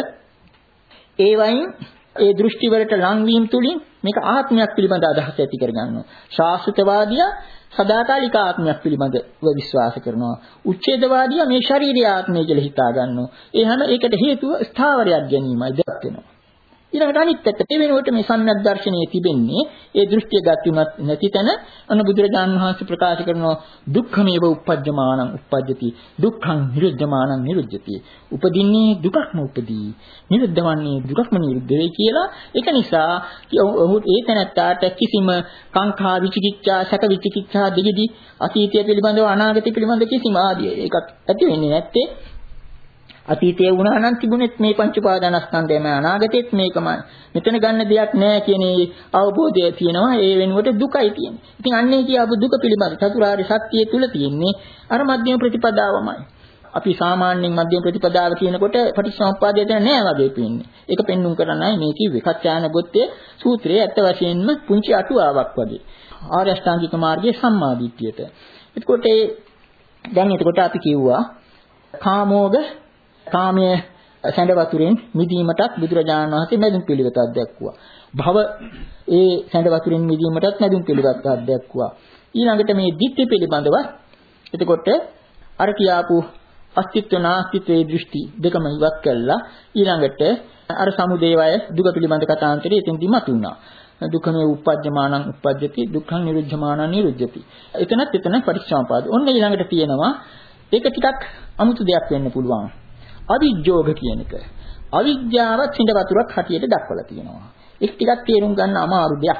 ඒ වයින් ඒ දෘෂ්ටි වලට ලංවීම තුලින් මේක ආත්මයක් පිළිබඳ අදහස ඇති කර ගන්නවා. ශාස්ත්‍රවාදියා සදාකාලික ආත්මයක් පිළිබඳව විශ්වාස කරනවා. උච්ඡේදවාදියා මේ ශාරීරික ආත්මය කියලා හිතා ගන්නවා. ඒ හැම ඒකට හේතුව ස්ථාවරයක් ගැනීමයි දත් වෙනවා. ඊළඟට අනිත් පැත්තට ඒ වෙනුවට මේ සම්‍යක් දර්ශනයේ තිබෙන්නේ ඒ දෘෂ්ටිය ගතිමත් නැති තැන අන බුදුරජාණන් වහන්සේ ප්‍රකාශ කරනවා දුක්ඛමේව uppajjamanan uppajjati දුක්ඛං නිරුද්ධමානං නිරුද්ධති. උපදින්නේ දුකක්ම උපදී. නිරුද්ධවන්නේ දුකක්ම නිරුද්ධ වෙයි කියලා. ඒක නිසා ඔහු ඒ තැනට කිසිම කාංකා විචිකිච්ඡා සැක විචිකිච්ඡා දෙගිදි අතීතය පිළිබඳව අනාගතය පිළිබඳව කිසිම ආදී එකක් ඇති වෙන්නේ නැත්තේ. අතීතයේ වුණා නම් තිබුණෙත් මේ පංච උපාදානස්කන්ධයම අනාගතෙත් මේකම මෙතන ගන්න දෙයක් නැහැ කියන අවබෝධය තියෙනවා. ඒ වෙනුවට දුකයි තියෙන්නේ. ඉතින් අන්නේ කියපු දුක පිළිබඳ චතුරාර්ය සත්‍යය තුල තියෙන්නේ අර මධ්‍යම ප්‍රතිපදාවමයි. අපි සාමාන්‍යයෙන් මධ්‍යම ප්‍රතිපදාව කියනකොට පටිච්චසමුප්පාදය දැන නෑ වගේ පේන්නේ. ඒක පෙන්눔 කරන්නයි මේ කිව්වේ. කච්චායනගොත්තේ සූත්‍රයේ ඇත්ත වශයෙන්ම පුංචි අටුවාවක් වගේ. ආර්ය අෂ්ටාංගික මාර්ගයේ සම්මාදිට්ඨියට. එතකොට දැන් එතකොට අපි කිව්වා කාමෝග කාමයේ සැඬ වතුරෙන් මිදීමටත් බුදුරජාණන් වහන්සේ මැදුම් පිළිවෙතක් දැක්වුවා. භව ඒ සැඬ වතුරෙන් මිදීමටත් මැදුම් පිළිවෙතක් දැක්වුවා. ඊළඟට මේ ditthi පිළිබඳව එතකොට අර කියාපු අස්තිත්ව නාස්තිත්වයේ දෘෂ්ටි දෙකම ඉවත් කළා. ඊළඟට අර සමුදේවය දුක පිළිබඳ කතාන්තරය එතෙන්දි මතුණා. දුක්ඛමේ uppajjamanan uppajjati දුක්ඛං නිරුද්ධමානං නිරුද්ධති. එතනත් එතන පටිච්චසමුපාද. ඔන්න ඊළඟට තියෙනවා ඒක ටිකක් අමුතු දෙයක් වෙන්න පුළුවන්. අවිජ්ජෝග කියන එක. අවිද්‍යාව සිඳ වතුරක් හැටියට දක්වලා තියෙනවා. ඒක ටිකක් තේරුම් ගන්න අමාරු දෙයක්.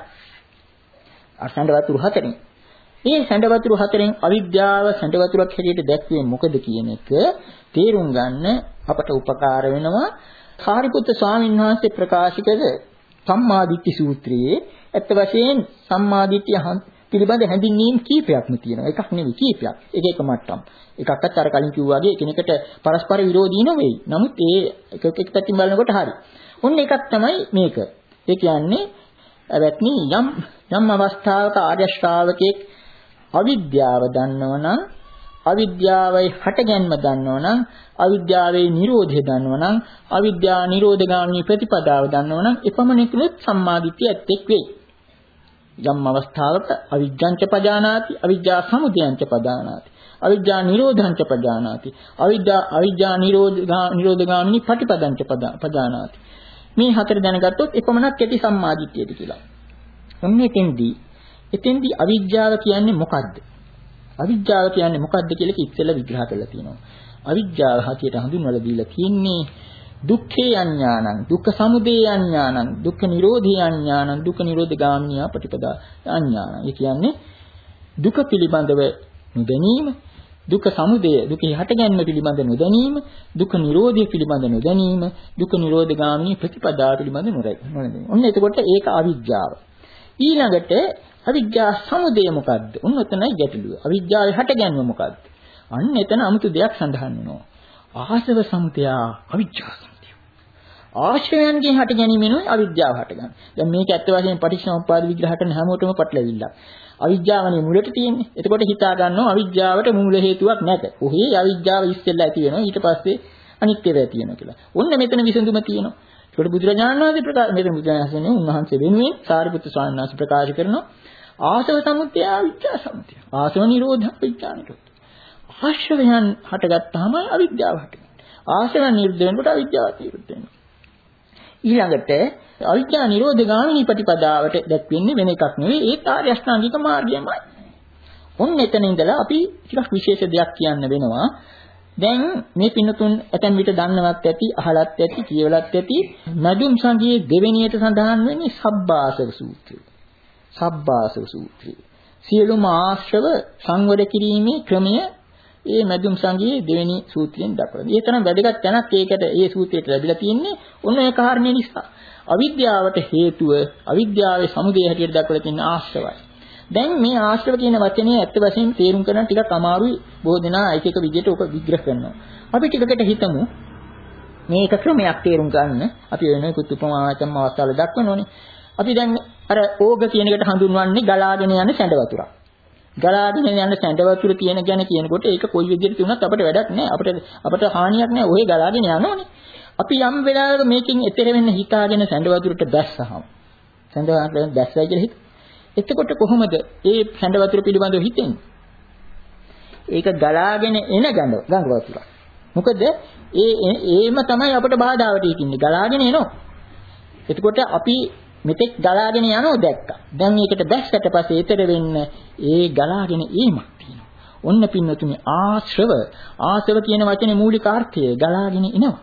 අර සඳ වතුර හතරෙන්. මේ සඳ වතුර හතරෙන් අවිද්‍යාව සඳ වතුරක් හැටියට දැක්වේ මොකද කියන එක තේරුම් ගන්න අපට උපකාර වෙනවා. සාරිපුත්‍ර ස්වාමීන් වහන්සේ ප්‍රකාශ කළ සම්මාදිට්ඨි සූත්‍රයේ අත් වශයෙන් සම්මාදිට්ඨිය පිළිබඳ හැඳින්වීම් කීපයක්ම තියෙනවා. එකක් නෙවෙයි කීපයක්. එක එක මට්ටම්. එකක්වත් අර කලින් කිව්වා වගේ එකිනෙකට පරස්පර විරෝධී නෙවෙයි. නමුත් ඒ එක එක පැතින් බලනකොට හරි. ඔන්න එකක් තමයි මේක. ඒ කියන්නේ අවත්නි යම් යම් අවස්ථාවක ආර්ය ශ්‍රාවකෙක් අවිද්‍යාව දන්නවනම් අවිද්‍යාවයි හටගැන්ම දන්නවනම් අවිද්‍යාවේ නිරෝධය දන්නවනම් අවිද්‍යා නිරෝධගාමී ප්‍රතිපදාව දන්නවනම් එපමණෙකුත් සම්මාදිට්ඨිය ඇත්තෙක් වෙයි. යම් අවස්ථාවක අවිජ්ජංච පජානාති අවිජ්ජා සමුදයංච පජානාති අවිජ්ජා නිරෝධංච පජානාති අවිද්‍යා අවිජ්ජා නිරෝධ නිරෝධගාමිනී පටිපදංච පජානාති මේ හතර දැනගත්තොත් එපමණක් ඇති සම්මාදිට්ඨියද කියලා. ඔන්නේ එතෙන්දී එතෙන්දී අවිජ්ජාව කියන්නේ මොකද්ද? අවිජ්ජාව කියන්නේ මොකද්ද කියලා ඉස්සෙල්ලා විග්‍රහ කරලා තියෙනවා. අවිජ්ජාව හැටියට හඳුන්වලා දීලා තියෙන්නේ දුක්ඛේ අඥානං දුක්ඛ සමුදය අඥානං දුක්ඛ නිරෝධේ අඥානං දුක්ඛ නිරෝධ ගාමිනියා ප්‍රතිපදා අඥානං. ඒ කියන්නේ දුක පිළිබඳව නොදැනීම, දුක්ඛ සමුදය දුකේ හටගැන්ම පිළිබඳ නොදැනීම, දුක්ඛ නිරෝධය පිළිබඳ නොදැනීම, දුක්ඛ නිරෝධ ගාමිනී ප්‍රතිපදා පිළිබඳ නොදැනීම. ඔන්න එතකොට ඒක අවිජ්ජාව. ඊළඟට අවිජ්ජා සමුදය මොකද්ද? ඔන්න එතනයි ගැටලුව. අවිජ්ජාවේ හටගැන්ම මොකද්ද? අන්න එතන 아무තු දෙයක් සඳහන් වෙනවා. ආසව සමුදය අවිජ්ජා සමුදය. ආශ්‍රයයන්ගෙන් හට ගැනීමෙනුයි අවිද්‍යාව හටගන්නේ. දැන් මේක ඇත්ත වශයෙන්ම පටිච්චසමුප්පාද විග්‍රහ කරන හැමෝටම පටලවිල්ලක්. අවිද්‍යාවනේ මුලට තියෙන්නේ. එතකොට හිතා ගන්නවා අවිද්‍යාවට මූල හේතුවක් නැත. ඔහේ අවිද්‍යාව ඉස්සෙල්ලා ඇති වෙනවා. ඊට පස්සේ අනිත්‍යව ඇති වෙනවා කියලා. ඔන්න මෙතන විසඳුම තියෙනවා. ඒකට බුදුරජාණන් වහන්සේ ප්‍රකාශ මෙතන බුදුරජාණන් උන්වහන්සේ වෙනුවෙන් සාරිපුත්‍ර ස්වාමීන් වහන්සේ ප්‍රකාශ කරනවා ආසව සමුදය අවිද්‍යා සමුදය. ආසව නිරෝධ අවිද්‍යා නිරෝධ. ආශ්‍රවයන් හටගත්තාම අවිද්‍යාව හටගන්නවා. ආශ්‍රව නිරුද්ධ වෙනකොට අවිද්‍යාව නිරුද්ධ වෙනවා. ඊළඟට අවිද්‍යා නිරෝධ ගාමිනී ප්‍රතිපදාවට දැක්වෙන්නේ වෙන එකක් නෙවෙයි ඒ ආර්ය අෂ්ටාංගික මාර්ගයමයි. ඔන්න එතන ඉඳලා අපි ටිකක් විශේෂ දෙයක් කියන්න වෙනවා. දැන් මේ පින්නතුන් ඇතැම් විට දන්නවත් ඇති, අහලත් ඇති, කියවලත් ඇති මදුම් සංගයේ දෙවෙනියට සඳහන් වෙන්නේ සබ්බාසව සූත්‍රය. සබ්බාසව සූත්‍රය. සියලුම ආශ්‍රව සංවර කිරීමේ ක්‍රමය ඒ මදුම් සංගයේ දෙවෙනි සූත්‍රයෙන් දක්වනවා. ඒ තරම් වැදගත් තැනක් ඒකට ඒ සූත්‍රයට ලැබිලා තියෙන්නේ ඔන්න ඒ කාරණේ නිසා. අවිද්‍යාවට හේතුව අවිද්‍යාවේ සමුදය හැටියට දක්වලා තියෙන ආශ්‍රවයි. දැන් මේ ආශ්‍රව කියන වචනේ ඇත්ත වශයෙන්ම තේරුම් ගන්න ටිකක් අමාරුයි. බොහෝ දෙනා එක එක විදිහට ඔක විග්‍රහ කරනවා. අපි ටිකකට හිතමු මේක ක්‍රමයක් තේරුම් ගන්න. අපි වෙන කුත් උපමාවචම් අවස්ථාවල දක්වනෝනේ. අපි දැන් අර ඕග කියන එකට හඳුන්වන්නේ ගලාගෙන යන සැඬ වතුරක්. ගලාගෙන යන සැඬ වතුර තියෙන ගැන කියනකොට ඒක කොයි විදිහට තියුණත් අපිට වැඩක් නැහැ. අපිට අපිට හානියක් නැහැ. ඔය ගලාගෙන යනෝනේ. අපි යම් වෙලාවක මේකෙන් එතර වෙන්න හිතාගෙන සැඬ වතුරට බැස්සහම. සැඬ වතුරට බැස්සයි කියලා හිත. එතකොට කොහොමද ඒ සැඬ වතුර පිළිබඳව හිතෙන්නේ? ඒක ගලාගෙන එන ගඟ ගඟ වතුරක්. මොකද ඒ ඒම තමයි අපිට බාධාවට ඉන්නේ. ගලාගෙන එනවා. එතකොට අපි මෙතෙක් ගලාගෙන යනෝ දැක්කා. දැන් මේකට බැස්සට පස්සේ ඊතර වෙන්න ඒ ගලාගෙන ඒමක් තියෙනවා. ඔන්න පින්නතුනි ආශ්‍රව ආශ්‍රව කියන වචනේ මූලික අර්ථය ගලාගෙන එනවා.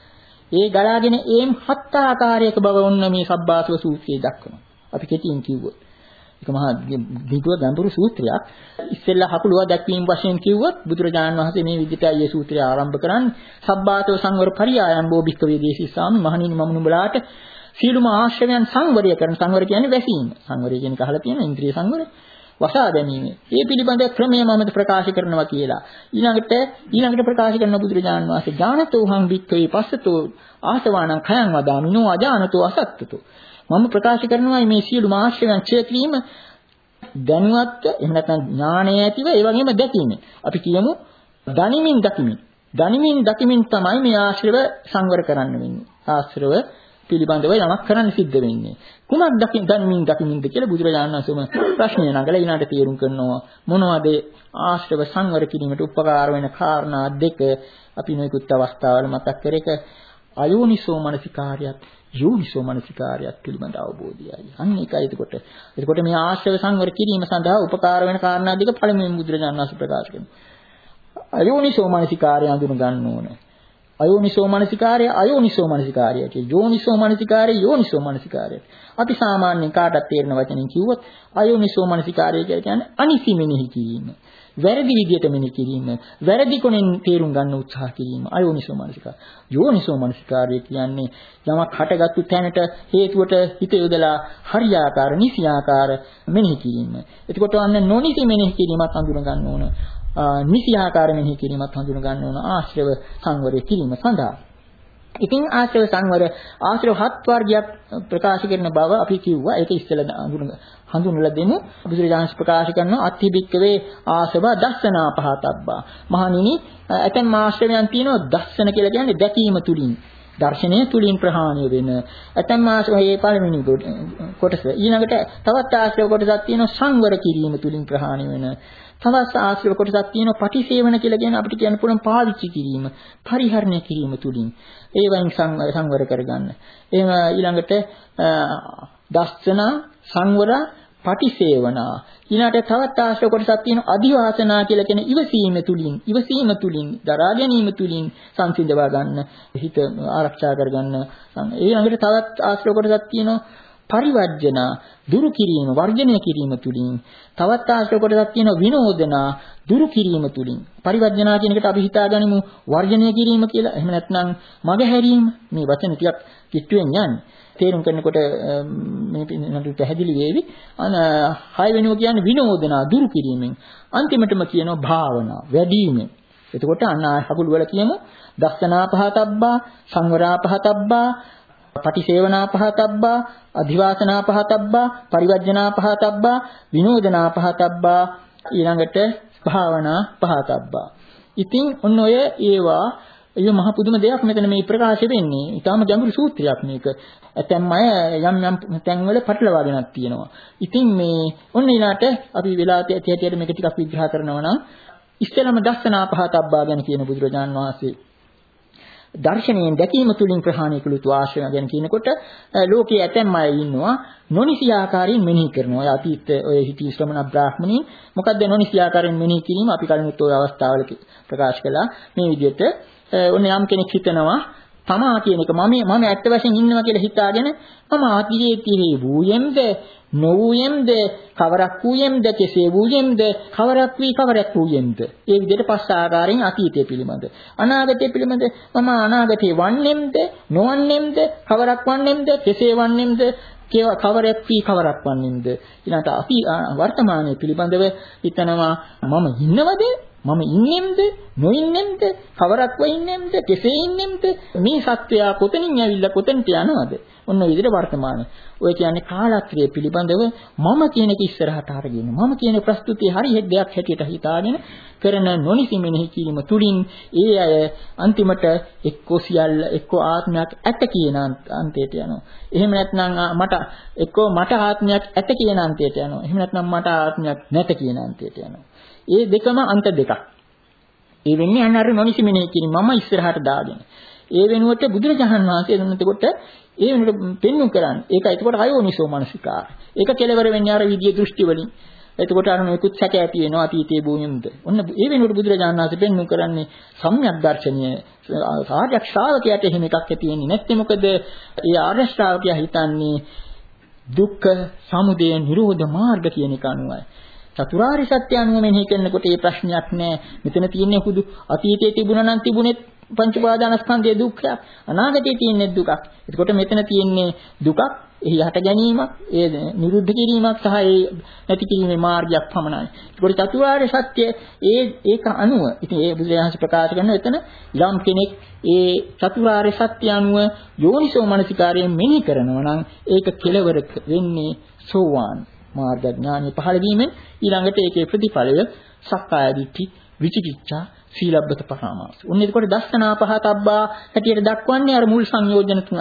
ඒ ගලාගෙන ඒම් හත් ආකාරයක බව ඔන්න මේ සබ්බාසව සූත්‍රයේ දක්වනවා. අපි කෙටියෙන් කිව්වොත් ඒක මහා දීර්ඝ ගැඹුරු සූත්‍රයක්. ඉස්සෙල්ලා හකුලුව දැක්වීම වශයෙන් කිව්වොත් බුදුරජාණන් වහන්සේ මේ විදිහටයි මේ සූත්‍රය ආරම්භ කරන්නේ. සබ්බාසව සංවර පරියායම් බෝභික්කවේ දේශී ස්වාමී මහණෙනි මම නුඹලාට සීලුම ආශ්‍රවයන් සංවරය කරන සංවර කියන්නේ වැසීම. සංවරය කියන එක අහලා තියෙනවා ඉන්ද්‍රිය සංවරය. වසා ගැනීම. මේ පිළිබඳ ක්‍රමය මම ප්‍රකාශ කරනවා කියලා. ඊළඟට ඊළඟට ප්‍රකාශ කරන බුදුරජාණන් වහන්සේ ඥානතෝ හං වික්ඛවේ පස්සතෝ ආසවානං khයං වදාමිනෝ අජානතෝ අසත්තතෝ. මම ප්‍රකාශ කරනවා මේ සියලු ආශ්‍රයයන් ඡේ කිරීම දැනුවත් එහෙම නැත්නම් ඥාණය ඇතිව ඒ වගේම දැකීම. අපි කියමු දනිමින් දකිමින්. දනිමින් දකිමින් තමයි මේ ආශ්‍රව සංවර කරන්න වෙන්නේ. ආශ්‍රව පිළිබඳව යමක් කරන්න සිද්ධ වෙන්නේ. කුමක් දකින් දනිමින් දකිමින්ද කියලා බුදුරජාණන් වහන්සේම ප්‍රශ්නය නගලා ඊළඟට තේරුම් කරනවා මොනවද ආශ්‍රව සංවර කිරීමට උපකාර වෙන කාරණා දෙක අපි නොයෙකුත් අවස්ථාවල මතක් කරේක අයෝනිසෝ මනසිකාර්යයත් යෝනිසෝ මනසිකාර්යයත් පිළිබඳ අවබෝධයයි. අන්න ඒකයි එතකොට. එතකොට මේ ආශ්‍රව සංවර කිරීම සඳහා උපකාර වෙන කාරණා දෙක පළමුවෙන් බුදුරජාණන් වහන්සේ ප්‍රකාශ කරනවා. අයෝනිසෝ මනසිකාර්යය හඳුන ගන්න ඕනේ. අයෝනිසෝ මනසිකාර්යය අයෝනිසෝ මනසිකාර්යය කිය. යෝනිසෝ මනසිකාර්යය යෝනිසෝ මනසිකාර්යය. අපි සාමාන්‍යයෙන් කාටත් තේරෙන වචනෙන් කිව්වොත් අයෝනිසෝ මනසිකාර්යය කියන්නේ අනිසි මෙනෙහි කිරීම. වැරදි විදියට මෙනෙහි කිරීම. වැරදි කොනෙන් තේරුම් ගන්න උත්සාහ කිරීම. අයෝනිසෝ මනසිකාර්යය. යෝනිසෝ මනසිකාර්යය කියන්නේ යමක් හටගත්තු තැනට හේතුවට හිත යොදලා හරියාකාර නිසියාකාර මෙනෙහි කිරීම. එතකොට අන්න නොනිසි මෙනෙහි කිරීමත් හඳුන ගන්න ඕන. නිසි ආකාර මෙහි කිරීමත් හඳුන ගන්න ඕන ආශ්‍රව සංවරය කිරීම සඳහා. ඉතින් ආශ්‍රව සංවර ආශ්‍රව හත් වර්ගයක් ප්‍රකාශ කරන බව අපි කිව්වා. ඒක ඉස්සෙල්ලා හඳුන හඳුන්වලා දෙමු. බුදුරජාණන් ප්‍රකාශ කරනවා අත්ථිබික්කවේ ආශ්‍රව දස්සනා පහතබ්බා. මහණෙනි ඇතැම් ආශ්‍රවයන් තියෙනවා දස්සන කියලා කියන්නේ දැකීම තුලින්. දර්ශනය තුලින් ප්‍රහාණය වෙන. ඇතැම් ආශ්‍රවයේ පළවෙනි කොටස. ඊළඟට තවත් ආශ්‍රව කොටසක් තියෙනවා සංවර කිරීම තුලින් ප්‍රහාණය වෙන. තවත් ආශ්‍රව කොටසක් තියෙනවා පටිසේවන කියලා කියන අපිට කියන්න පුළුවන් පාවිච්චි කිරීම, පරිහරණය කිරීම තුලින් ඒවෙන් සංවර කරගන්න. එහෙම ඊළඟට දස්සන, සංවර, පටිසේවන. ඊළඟට තවත් ආශ්‍රව කොටසක් තියෙනවා අදිවාසනා කියලා කියන ඉවසීම තුලින්, ඉවසීම තුලින්, දරා ගැනීම තුලින් සංසිඳවා ගන්න, හිත ආරක්ෂා කරගන්න. ඊළඟට තවත් ආශ්‍රව කොටසක් තියෙනවා පරිවර්ජන දුරු කිරීම වර්ජනය කිරීම තුලින්. තවත් ආශ්‍රව කොටසක් තියෙනවා විනෝදනා දුරු කිරීම තුලින්. පරිවර්ජනා කියන එකට අපි හිතාගනිමු වර්ජනය කිරීම කියලා. එහෙම නැත්නම් මගහැරීම. මේ වචන ටිකක් කිට්ටුවෙන් යන්නේ. තේරුම් කරනකොට මේ නඩු පැහැදිලි වේවි. අන හය වෙනුව කියන්නේ විනෝදනා දුරු කිරීමෙන්. අන්තිමටම කියනවා භාවනා වැඩිවීමෙන්. එතකොට අන්න හකුළු වල කියමු දස්සනා පහතබ්බා, සංවරා පහතබ්බා, පටිසේවනා පහතබ්බා, අධිවාසනා පහතබ්බා, පරිවර්ජනා පහතබ්බා, විනෝදනා පහතබ්බා, ඊළඟට භාවනා පහතබ්බා. ඉතින් ඔන්න ඔය ඒවා ඒ මහ පුදුම දෙයක් මෙතන මේ ප්‍රකාශ වෙන්නේ. ඊටාම ගැඹුරු සූත්‍රයක් මේක. ඇතැම් අය යම් යම් තැන්වල පටලවාගෙනක් තියෙනවා. ඉතින් මේ ඔන්න ඊළාට අපි වෙලාවට ඇති හැටියට මේක ටිකක් විග්‍රහ කරනවා නම් ඉස්සෙල්ලාම දස්සනා පහතබ්බා ගැන කියන බුදුරජාන් වහන්සේ දර්ශනයෙන් දැකීම තුලින් ප්‍රහාණය කළ යුතු ආශ්‍රය ගැන කියනකොට ලෝකයේ ඇතැම් අය ඉන්නවා නොනිසි ආකාරයෙන් මෙනෙහි කරනවා. ඔය අතීත ඔය හිටි ශ්‍රමණ බ්‍රාහ්මණීන් මොකද්ද නොනිසි ආකාරයෙන් මෙනෙහි කිරීම? අපි කලිනුත් ඔය අවස්ථාවල ප්‍රකාශ කළා. මේ විදිහට ඔන්න යම් කෙනෙක් හිතනවා තමා කියන එක මම මම ඇත්ත වශයෙන් ඉන්නවා කියලා හිතාගෙන මම ආතියේ තිරේ වූයෙම්ද නොවූයෙම්ද කවරක් වූයෙම්ද කෙසේ වූයෙම්ද කවරක් වී කවරක් වූයෙම්ද ඒ විදිහට පස් ආකාරයෙන් අතීතය පිළිබඳ අනාගතය පිළිබඳ මම අනාගතේ වන්නේම්ද නොවන්නේම්ද කවරක් වන්නේම්ද කෙසේ වන්නේම්ද කවරයක් කී කවරක් වන්නේද? ඊළඟට අපි වර්තමානයේ පිළිබඳව හිතනවා මම ඉන්නවද? මම ඉන්නෙම්ද? නොඉන්නෙම්ද? කවරක් වෙයින්නෙම්ද? කෙසේ ඉන්නෙම්ද? මේ සත්‍යය කොතනින් ඇවිල්ලා කොතනට යනවද? ඔන්න ඔය විදිහට වර්තමානයේ. ඔය කියන්නේ කාලක්‍රිය පිළිබඳව මම කියන එක ඉස්සරහට අරගෙන මම කියන ප්‍රස්තුතිය හරි දෙයක් හැටියට හිතාගෙන කරන නොනිසි මෙනෙහි කිරීම තුලින් ඒ අය අන්තිමට එක්කෝ සියල්ල එක්කෝ ආත්මයක් ඇත කියන අන්තයට යනවා. එහෙම නැත්නම් මට එක්කෝ මට ආත්මයක් ඇත කියන අන්තයට යනවා. එහෙම නැත්නම් මට ආත්මයක් නැත කියන අන්තයට යනවා. ඒ දෙකම අන්ත දෙකක්. ඒ වෙන්නේ අන්න අර නොනිසි මෙනෙහි කිරීම මම ඉස්සරහට දාගෙන. ඒ වෙනුවට බුදුරජාණන් වහන්සේ එතකොට ඒ වෙනුවට පෙන්වු කරන්නේ. ඒක එතකොට අයෝනිසෝ මනසිකාර. ඒක කෙලවර වෙන්නේ අර විදියේ දෘෂ්ටි වලින්. එතකොට අර නොයෙකුත් සැක ඇති වෙනවා අතීතයේ භූමියුම්ද. ඔන්න ඒ වෙනුවට බුදුරජාණන් වහන්සේ පෙන්වු කරන්නේ සම්‍යක් දර්ශනීය ආර්ය ශ්‍රාවකයාට එහෙම එකක් ඇති වෙන්නේ නැත්නම් මොකද ඒ ආර්ය ශ්‍රාවකයා හිතන්නේ දුක්ඛ සමුදය නිරෝධ මාර්ග කියන එක අනුවයි. චතුරාර්ය සත්‍ය අනුව මෙනෙහි කරනකොට මේ ප්‍රශ්නයක් නෑ. මෙතන තියෙන්නේ හුදු අතීතයේ තිබුණා නම් තිබුණේ පංච උපාදානස්කන්ධයේ දුක්ඛ, අනාගතයේ තියෙන්නේ දුකක්. එතකොට මෙතන තියෙන්නේ දුකක්, එහි හට ගැනීමක්, ඒ නිරුද්ධ කිරීමක් සහ ඒ නැති කිරීමේ මාර්ගයක් පමණයි. ඒකට චතුරාර්ය සත්‍ය ඒ ඒක අනුව ඉතින් ඒ බුදුරජාණන් ප්‍රකාශ කරන එතන යම් කෙනෙක් ඒ චතුරාර්ය සත්‍ය අනුව යෝනිසෝ මනසිකාරයෙන් මෙනෙහි කරනවා නම් ඒක කෙලවර වෙන්නේ සෝවාන් මාර්ග ඥානෙ පහළ වීමෙන් ඊළඟට ඒකේ ප්‍රතිඵලය සක්කාය දිට්ඨි, විචිකිච්ඡා, සීලබ්බත පරාමාස. උන් එතකොට දස්සනා පහතබ්බා හැටියට දක්වන්නේ අර මුල් සංයෝජන තුන.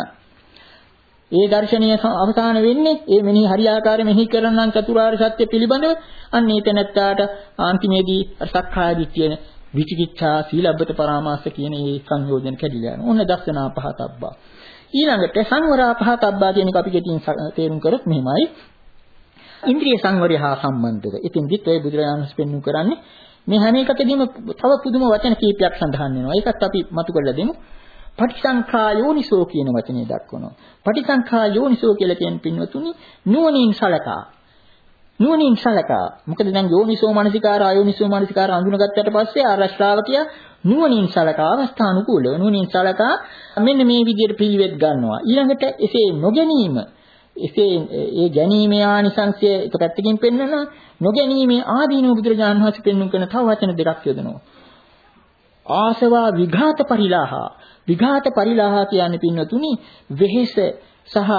ඒ දර්ශනීය අවසාන වෙන්නේ ඒ මෙහි හරියාකාර මෙහි කරනනම් චතුරාර්ය සත්‍ය පිළිබඳව අන්න ඒතනත්තාට අන්තිමේදී සක්කාය දිට්ඨිය, විචිකිච්ඡා, සීලබ්බත පරාමාස කියන මේ සංයෝජන කැඩිලා යනවා. ඔන්න දස්සනා පහතබ්බා. ඊළඟට සංවරා පහතබ්බා කියන එක අපි කෙටියෙන් තේරුම් කරොත් මෙහිමයි. ඉන්ද්‍රිය සංවරය හා සම්බන්ධව. ඉතින් දිත් ඔය බුදුරජාණන් වහන්සේ පෙන්වු කරන්නේ මේ හැම එකකදීම තව පුදුම වචන කීපයක් සඳහන් වෙනවා. ඒකත් අපි මතු කරලා දෙමු. පටිසංඛා යෝනිසෝ කියන වචනේ දක්වනවා. පටිසංඛා යෝනිසෝ කියලා කියන පින්වතුනි නුවණින් සලකා. නුවණින් සලකා. මොකද දැන් යෝනිසෝ මනසිකාර අයෝනිසෝ මනසිකාර අඳුනගත්තට පස්සේ ආරශ්‍රාවකිය නුවණින් සලකා අවස්ථානුකූලව නුවණින් සලකා මෙන්න මේ විදිහට පිළිවෙත් ගන්නවා. ඊළඟට එසේ නොගැනීම එසේ ඒ ගැනීමේ ආනිසංසය එක පැත්තකින් පෙන්වනවා. නොගැනීමේ ආදීනව බුදුරජාණන් වහන්සේ පෙන්වන කරන තව වචන දෙකක් යොදනවා. ආසවා විඝාත පරිලාහා. විඝාත පරිලාහා කියන්නේ පින්නතුනි වෙහෙස සහ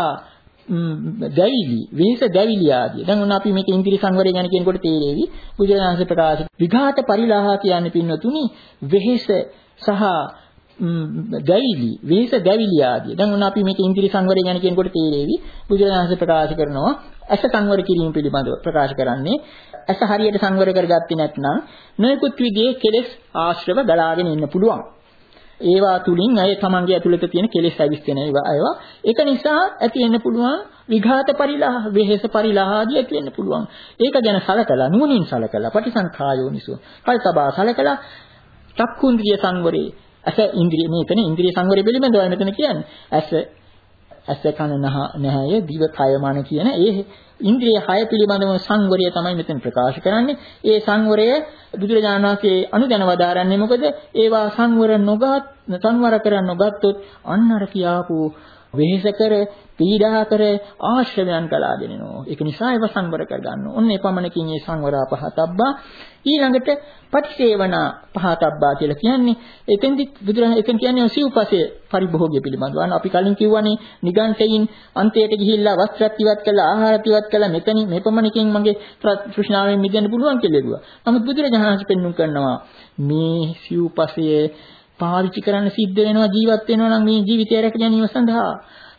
දැවිලි, වෙහෙස දැවිලි ආදී. දැන් ඔන්න අපි මේක ඉන්ද්‍රිය සංවරය ගැන කියනකොට තේරෙවි. බුදුරජාණන් වහන්සේ ප්‍රකාශ විඝාත පරිලාහා කියන්නේ පින්නතුනි වෙහෙස සහ දැවිලි, වෙහෙස දැවිලි ආදී. දැන් ඔන්න අපි මේක ඉන්ද්‍රිය සංවරය ගැන කියනකොට තේරෙවි. බුදුරජාණන් වහන්සේ ප්‍රකාශ කරනවා ඇස සංවර කිරීම පිළිබඳව ප්‍රකාශ කරන්නේ ඇස හරියට සංවර කරගත්තේ නැත්නම් නොයෙකුත් විදිහේ කෙලෙස් ආශ්‍රව ගලාගෙන ඉන්න පුළුවන්. ඒවා තුලින් අය තමන්ගේ ඇතුළත තියෙන කෙලෙස් අවිස්තන ඒවා ඒවා ඒක නිසා ඇති වෙන්න පුළුවන් විඝාත පරිලාහ, වෙහෙස පරිලාහ ආදී ඇති වෙන්න පුළුවන්. ඒක ගැන සලකලා නුවණින් සලකලා පටිසංඛායෝනිසෝ කල්පබා සලකලා චක්කුන්ද්‍රිය සංවරේ ඇස ඉන්ද්‍රිය මේකනේ ඉන්ද්‍රිය සංවරය පිළිබඳවයි මෙතන කියන්නේ. ඇස ඇස කන නහය දිව කය මන කියන ඒ ඉන්ද්‍රිය හය පිළිබඳව සංවරය තමයි මෙතන ප්‍රකාශ කරන්නේ. ඒ සංවරය බුදුරජාණන් වහන්සේ අනුදැන වදාරන්නේ මොකද? ඒවා සංවර නොගත් සංවර කර නොගත්තොත් අන්න අර කියාපු වෙහෙස කර, පීඩා කර ආශ්‍රවයන් කලාගෙන යනවා. ඒක නිසා ඒව සංවර කර ගන්න. ඔන්න ඒ පමණකින් මේ සංවරා පහතබ්බා ඊළඟට පටිසේවනා පහතබ්බා කියලා කියන්නේ එතෙන්දි බුදුරජාණන් එතෙන් කියන්නේ සිව්පසේ පරිභෝගය පිළිබඳව. අන්න අපි කලින් කිව්වනේ නිගණ්ඨයින් අන්තයට ගිහිල්ලා වස්ත්‍රත් ඉවත් කළා, ආහාරත් ඉවත් කළා. මෙතනින් මේ පමණකින් මගේ තෘෂ්ණාවෙන් මිදෙන්න පුළුවන් කියලා කිව්වා. නමුත් බුදුරජාණන් වහන්සේ පෙන්වුම් කරනවා මේ සිව්පසේ පාවිච්චි කරන්න සිද්ධ වෙනවා ජීවත් වෙනවා නම් මේ ජීවිතය රැක ගැනීම සඳහා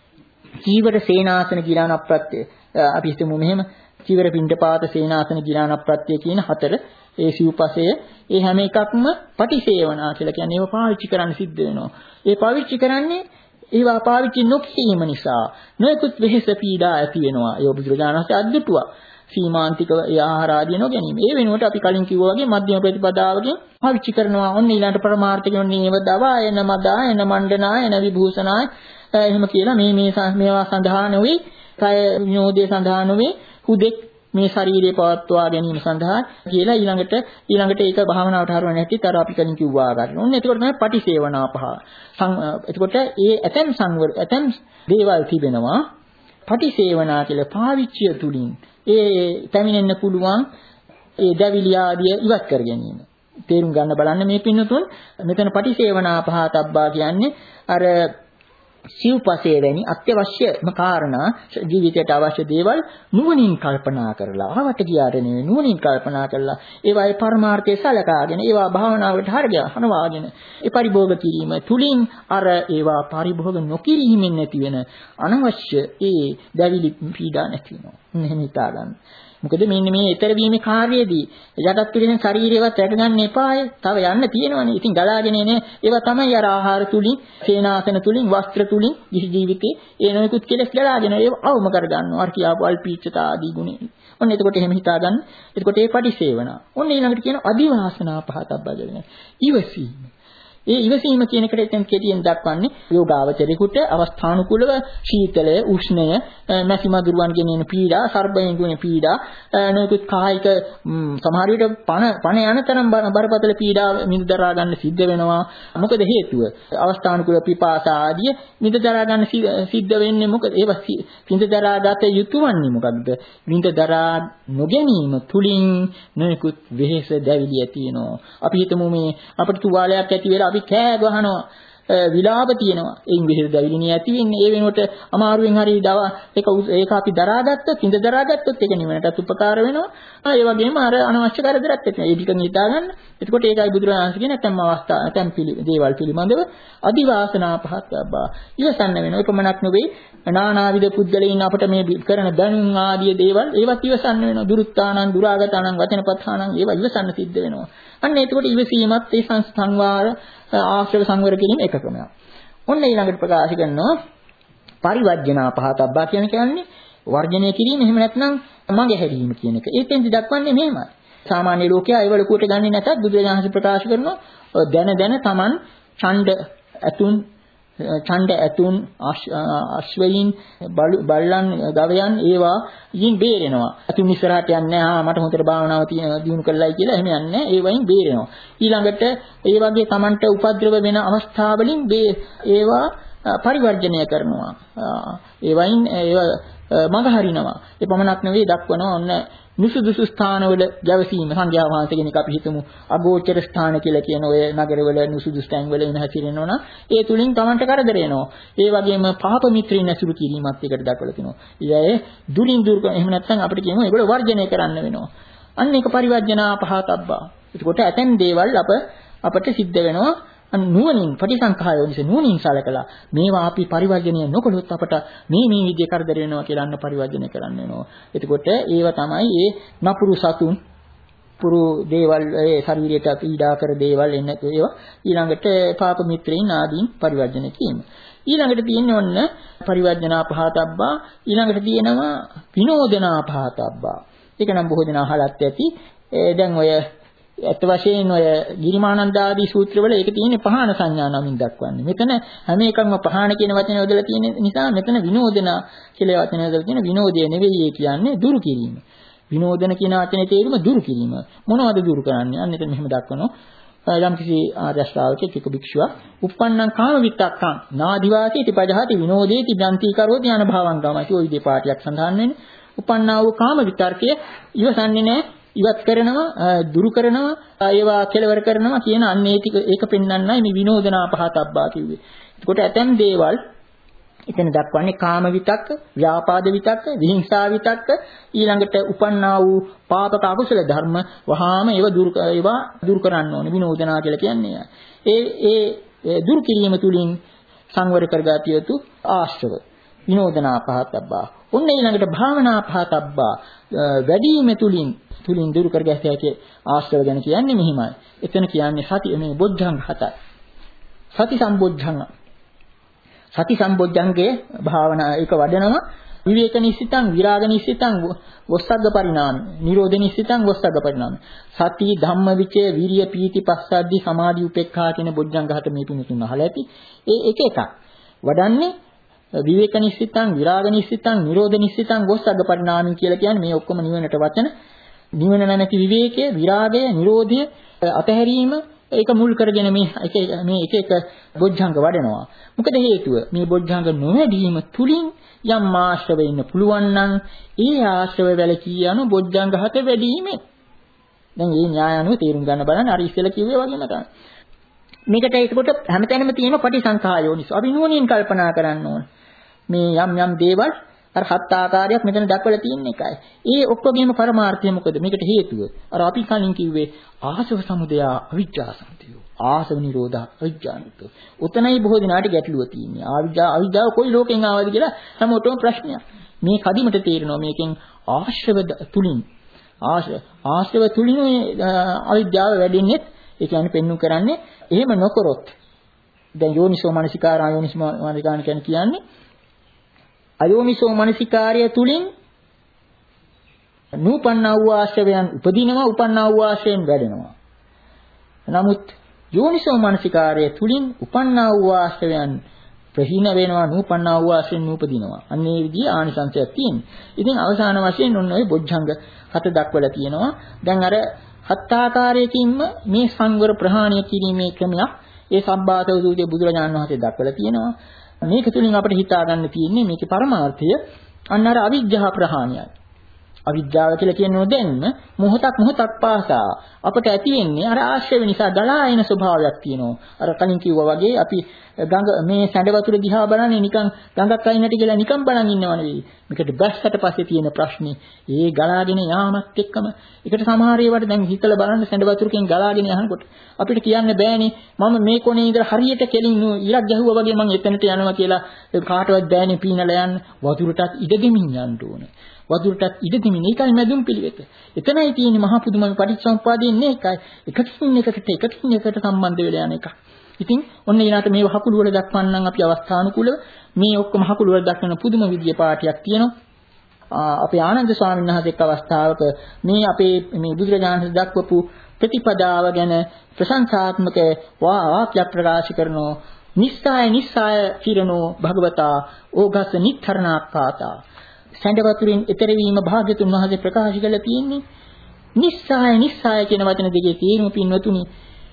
ජීවර සේනාසන ගිලාන ප්‍රත්‍ය අපි හිතමු මෙහෙම චීවර පිණ්ඩපාත සේනාසන ගිලාන ප්‍රත්‍ය කියන හතර ඒ සිව්පසය ඒ හැම එකක්ම පටිසේවනා කියලා කියන්නේ ඒව පාවිච්චි කරන්න සිද්ධ වෙනවා. ඒ පාවිච්චි කරන්නේ ඒවා පාවිච්චි නොකිරීම නිසා නොයෙකුත් වෙහෙස පීඩා ඇති වෙනවා. ඒ බුදුරජාණන් වහන්සේ අද්දුටුවා. සීමාන්තික ඒ ආහාර ආදී නොගැනීම. ඒ වෙනුවට අපි කලින් කිව්වා වගේ මධ්‍යම ප්‍රතිපදාවකින් පාවිච්චි කරනවා. ඔන්න ඊළඟට පරමාර්ථකයන් නේව දවායන මදායන මණ්ඩනායන විභූෂනාය එහෙම කියලා මේ මේ මේවා සඳහා නොවේ, කය විනෝදයේ සඳහා නොවේ, හුදෙක් මේ ශරීරය පවත්වා ගැනීම සඳහා කියලා ඊළඟට ඊළඟට ඒක භාවනාවට හරවන්නේ නැතිත් අර අපි කලින් කිව්වා ආකාරයට. ඔන්න එතකොට තමයි පටිසේවනා පහ. එතකොට ඒ ඇතම් සංවර ඇතම් දේවල් තිබෙනවා පටිසේවනා කියලා පාවිච්චිය තුලින් ඒ පැමිණෙන්න පුළුවන් ඒ දැවිලි ආදිය ඉවත් කර ගැනීම. තේරුම් ගන්න බලන්න මේ පින්නතුන් මෙතන පටිසේවනා පහතබ්බා කියන්නේ අර සිව්පසේ වැනි අත්‍යවශ්‍යම කාරණා ජීවිතයට අවශ්‍ය දේවල් නුවණින් කල්පනා කරලා ආවට ගියාට නෙවෙයි නුවණින් කල්පනා කරලා ඒවායේ පරමාර්ථය සලකාගෙන ඒවා භාවනාවට හරගා හනවාගෙන ඒ පරිභෝග කිරීම තුලින් අර ඒවා පරිභෝග නොකිරීමෙන් නැති වෙන අනවශ්‍ය ඒ දැවිලි පීඩා නැති වෙනවා. මෙහෙම හිතා ගන්න. මොකද මෙන්න මේ ඊතර වීමේ කාර්යයේදී යටත් පිළිෙන ශරීරයවත් රැකගන්න එපාය. තව යන්න තියෙනවනේ. ඉතින් ගලාගෙන එනේ ඒවා තමයි අර ආහාර තුලින්, සේනාසන තුලින්, වස්ත්‍ර තුලින් ජීවිතේ ඒ නොයෙකුත් කෙලස් ගලාගෙන ඒව අවම කර ගන්නවා. අර කියාපු අල්පීච්ඡතා ආදී ගුණ. ඔන්න එතකොට එහෙම හිතා ගන්න. එතකොට ඒ පටිසේවනා. ඔන්න ඊළඟට කියන අදිවාසනා පහතබ්බා කියන ඉවසීම. ඒ ඉවසීම කියන එකට එතෙන් කෙටියෙන් දක්වන්නේ යෝගාවචරිකුට අවස්ථානුකූලව ශීතලය, උෂ්ණය, මැසි මදුරුවන් ගෙනෙන පීඩා, සර්පයෙන් ගෙනෙන පීඩා, නොයෙකුත් කායික සමහර විට පණ පණ යන තරම් බරපතල පීඩා මිදදරා ගන්න සිද්ධ වෙනවා. මොකද හේතුව? අවස්ථානුකූල පිපාසා ආදී මිදදරා ගන්න සිද්ධ වෙන්නේ මොකද? ඒවා මිදදරා ගත යුතුයන්නේ මොකද්ද? මිදදරා නොගැනීම තුලින් නොයෙකුත් වෙහෙස දැවිලි ඇති වෙනවා. අපි හිතමු මේ අපිට තුවාලයක් ඇති වෙලා අපි කෑ ගහනවා විලාප තියෙනවා. එයින් විහිද දැවිලිනේ ඇති වෙන්නේ. ඒ වෙනුවට අමාරුවෙන් හරි දව ඒක ඒක අපි දරාගත්තොත්, ඉඳ දරාගත්තොත් ඒක නිවනටත් උපකාර වෙනවා. ඒ වගේම අර අනවශ්‍ය කරදරයක් ඇති වෙනවා. ඒ ටික හිතා ගන්න. එතකොට ඒකයි බුදුරජාණන් කියන නැත්නම් අවස්ථා නැත්නම් පිළි දේවල් පිළිබඳව අදිවාසනා පහතබ්බා ඉවසන්න වෙනවා. එපමණක් නෙවෙයි නානාවිද පුද්ගලයන් අපට මේ කරන දැනුම් ආදී දේවල් ඒවත් ඉවසන්න වෙනවා. දුරුත්තානං, දුරාගතානං, වචනපත්තානං ඒවා ඉවසන්න සිද්ධ වෙනවා. අන්න එතකොට ඉවසීමත් ඒ සංස්කංවාර ආශ්‍රව සංවර කිරීම එක ක්‍රමයක්. ඔන්න ඊළඟට ප්‍රකාශ කරනවා පරිවර්ජනා පහතබ්බා කියන කියන්නේ වර්ජනය කිරීම එහෙම නැත්නම් මඟ හැරීම කියන එක. ඒකෙන්දි දක්වන්නේ මෙහෙමයි. සාමාන්‍ය ලෝකයා ඒවල කුවට ගන්නේ නැතත් බුදුරජාණන් ප්‍රකාශ කරනවා දැන දැන Taman ඡණ්ඩ ඇතුන් ඡණ්ඩ ඇතුන් අශ්වයින් බල්ලන් ගවයන් ඒවා යින් බේරෙනවා. අතුන් ඉස්සරහට යන්නේ නැහැ. මට හොඳට භාවනාව දියුණු කළයි කියලා එහෙම යන්නේ නැහැ. ඒ වයින් බේරෙනවා. ඊළඟට ඒ වගේ Tamanට උපද්‍රව වෙන අවස්ථාවලින් ඒවා පරිවර්ජනය කරනවා. ඒ වයින් ඒවා මඟ හරිනවා. ඒ පමණක් නෙවෙයි දක්වනවා ඔන්න නිසුදුසු ස්ථානවල ගැවසීම සංඝයා වහන්සේ කෙනෙක් අපි හිතමු අගෝචර ස්ථාන කියලා කියන ඔය නගරවල නිසුදුසු ස්ථාන වල වෙන හැසිරෙනවා නම් ඒ තුලින් Tamanට කරදර එනවා. ඒ වගේම පාප මිත්‍රින් ඇසුරු කිරීමත් එකට දක්වලා තිනවා. ඊයේ දුරින් දුර එහෙම නැත්නම් අපිට කියමු ඒගොල්ලෝ වර්ජනය කරන්න වෙනවා. අන්න ඒක පරිවර්ජනා පහතබ්බා. ඒකට ඇතැම් දේවල් අප අපට සිද්ධ වෙනවා. නුවණින් පටිසංඛායෝනිස නුවණින් සලකලා මේවා අපි පරිවර්ජනය නොකළොත් අපට මේ මේ විදිහේ කරදර වෙනවා කියලා අන්න පරිවර්ජනය කරන්න වෙනවා. එතකොට ඒව තමයි ඒ නපුරු සතුන් පුරු දේවල් ඒ ශරීරයට පීඩා කර දේවල් එන්න ඒවා ඊළඟට පාප මිත්‍රයින් ආදීන් පරිවර්ජනය කිරීම. ඊළඟට තියෙන්නේ ඔන්න පරිවර්ජනා පහතබ්බා. ඊළඟට තියෙනවා විනෝදනා පහතබ්බා. ඒක නම් බොහෝ දෙනා අහලත් ඇති. දැන් ඔය ඇත්ත වශයෙන්ම ඔය ගිරිමානන්ද ආදී සූත්‍රවල ඒක තියෙන්නේ පහාන සංඥා නමින් දක්වන්නේ. මෙතන හැම එකක්ම පහාන කියන වචනේ යොදලා තියෙන නිසා මෙතන විනෝදනා කියලා වචනේ යොදලා තියෙන විනෝදය නෙවෙයි ඒ කියන්නේ දුරු කිරීම. විනෝදන කියන වචනේ තේරුම දුරු කිරීම. මොනවද දුරු කරන්නේ? අන්න එතන මෙහෙම දක්වනවා. යම්කිසි ආර්ය ශ්‍රාවකෙක් එක්ක භික්ෂුවක් උප්පන්නං කාම විත්තක්ඛං නාදිවාසීති පජහති විනෝදේති බ්‍යන්ති කරෝති යන භාවං ගමයි. ඔය විදිහේ පාඩයක් සඳහන් වෙන්නේ. උපන්නා වූ කාම විතර්කය ඉවසන්නේ නැහැ. ඉවත් කරනවා දුරු කරනවා ඒවා කෙලවර කරනවා කියන අන්නේ ටික ඒක පෙන්වන්නයි මේ විනෝදනා පහතබ්බා කිව්වේ. එතකොට ඇතැම් දේවල් එතන දක්වන්නේ කාම විතක්ක, ව්‍යාපාද විතක්ක, විහිංසා විතක්ක ඊළඟට උපන්නා වූ පාපක අකුසල ධර්ම වහාම ඒවා දුරු ඒවා දුරු කරන්න ඕනේ විනෝදනා කියලා කියන්නේ. ඒ ඒ දුරු කිරීම තුලින් සංවර කරගatiya යුතු ආශ්‍රව විනෝදනා පහතබ්බා. ඔන්න ඊළඟට භාවනා පහතබ්බා වැඩිම තුලින් තුලින් දුරු කර ගැස්ස හැකි ආශ්‍රව ගැන කියන්නේ මෙහිමයි. එතන කියන්නේ සති මේ බොද්ධංග හතයි. සති සම්බොද්ධංග. සති සම්බොද්ධංගයේ භාවනා එක වඩනවා විවේක නිස්සිතං විරාග නිස්සිතං වස්සග්ග පරිණාම නිරෝධ නිස්සිතං වස්සග්ග පරිණාම සති ධම්ම විචේ විරිය පීති පස්සද්ධි සමාධි උපේක්ඛා කියන බොද්ධංග හත මේ පිණුතුන් අහලා ඇති. ඒ එක එකක් වඩන්නේ විවේක නිස්සිතං විරාග නිස්සිතං නිරෝධ නිස්සිතං වස්සග්ග පරිණාමී කියලා කියන්නේ මේ ඔක්කොම නිවනට වචන. නිවන නැමැති විවේකය, විරාගය, නිරෝධය, අතහැරීම, ඒක මුල් කරගෙන මේ එක මේ එක එක බොජ්ජංග වඩනවා. මොකද හේතුව? මේ බොජ්ජංග නොවැඩීම තුලින් යම් ආශ්‍රව ඉන්න පුළුවන් නම් ඒ ආශ්‍රව වැලකී යන බොජ්ජංග හත වැඩිීමෙන්. දැන් මේ න්‍යාය අනුව තේරුම් ගන්න බලන්න අර ඉස්සෙල්ලා කිව්වේ වගේම තමයි. මේකට ඒකට හැමතැනම තියෙන පටිසංඛායෝනිසෝ. අපි නුවණින් කල්පනා කරන්න ඕන. මේ යම් යම් දේවල් අර හත් ආකාරයක් මෙතන දක්වලා තියෙන එකයි. ඒ ඔක්කොගේම පරමාර්ථය මොකද? මේකට හේතුව. අර අපි කලින් කිව්වේ ආසව සමුදය අවිජ්ජා සමුදය. ආසව නිරෝධා අවිජ්ජානිතෝ. උතනයි බොහෝ දිනාට ගැටලුව තියෙන්නේ. ආවිජ්ජා අවිජ්ජාව කොයි ලෝකෙන් ආවද කියලා හැමෝටම ප්‍රශ්නයක්. මේ කදිමට තේරෙනවා මේකෙන් ආශ්‍රව තුලින් ආශ්‍රව ආශ්‍රව තුලින් අවිජ්ජාව වැඩින්නේ. ඒ කියන්නේ පෙන්වු කරන්නේ එහෙම නොකරොත් දැන් යෝනිසෝ මනසිකාර ආයෝනිසෝ මනසිකාර කියන්නේ අයෝනිසෝ මනසිකාර්ය තුලින් නූපන්නා වූ ආශ්‍රවයන් උපදිනවා උපන්නා වූ ආශ්‍රයෙන් වැඩෙනවා. නමුත් යෝනිසෝ මනසිකාර්ය තුලින් උපන්නා වූ ආශ්‍රවයන් ප්‍රහීන වෙනවා නූපන්නා වූ ආශ්‍රයෙන් නූපදිනවා. අන්න ඒ විදිහේ ආනිසංසයක් තියෙනවා. ඉතින් අවසාන වශයෙන් ඔන්න ඔය බොජ්ජංග හත දක්වලා තියෙනවා. දැන් අර හත් ආකාරයකින්ම මේ සංවර ප්‍රහාණය කිරීමේ ක්‍රමයක් ඒ සම්බාධව සූත්‍රයේ බුදුරජාණන් වහන්සේ දක්වලා තියෙනවා. මේක තුලින් අපිට හිතා ගන්න තියෙන්නේ මේකේ පරමාර්ථය අන්න අර අවිජ්ජා ප්‍රහාණයයි. අවිජ්ජාව කියලා කියනෝ දැන්ම මොහොතක් මොහොතක් පාසා අපට ඇති වෙන්නේ අර ආශ්‍රය නිසා ගලා එන ස්වභාවයක් තියෙනවා. අර කලින් කිව්වා වගේ අපි ගඟ මේ සැඬ වතුර දිහා බලන්නේ නිකන් ගඟක් අයින්නට කියලා නිකන් බලන් ඉන්නව නෙවෙයි. මේකට බැස්සට පස්සේ තියෙන ප්‍රශ්නේ ඒ ගලාගෙන යාමත් එක්කම ඒකට සමහර ඒවාට දැන් හිතලා බලන්න සැඬ වතුරකින් ගලාගෙන යනකොට අපිට කියන්න බෑනේ මම මේ කොනේ ඉඳලා හරියට කෙලින් ඉරක් ගැහුවා වගේ මම එතනට යනවා කියලා කාටවත් බෑනේ පීනලා යන්න. වතුරටත් ඉඩ දෙමින් යන්න ඕනේ. වතුරටත් ඉඩ දෙමින් ඒකයි මැදුම් පිළිවෙත. එතනයි තියෙන්නේ මහා පුදුම පටිච්චසමුප්පාදයේ ඉන්නේ එකයි. එකකින් එකකට එකකින් එකට සම්බන්ධ වෙලා යන එක. ඉතින් ඔන්න ඊනාට මේ හකුළු වල දක්වන්නම් අපි අවස්ථානුකූලව මේ ඔක්කොම හකුළු වල දක්වන පුදුම විදිය පාඩයක් තියෙනවා. අපේ ආනන්ද ස්වාමීන් වහන්සේ එක් අවස්ථාවක මේ අපේ මේ බුදුරජාණන් දක්වපු ප්‍රතිපදාව ගැන ප්‍රශංසාත්මක වාක්‍ය ප්‍රකාශ කරනෝ නිස්සාය නිස්සාය කිරණෝ භගවතා ඕගස නිත්තරණාකාතා සැඬ වතුරින් ඈතර වීම භාග්‍යතුන් වහන්සේ ප්‍රකාශ කළා තියෙන්නේ නිස්සාය නිස්සාය කියන වචන දෙකේ තේරුම පින්වතුනි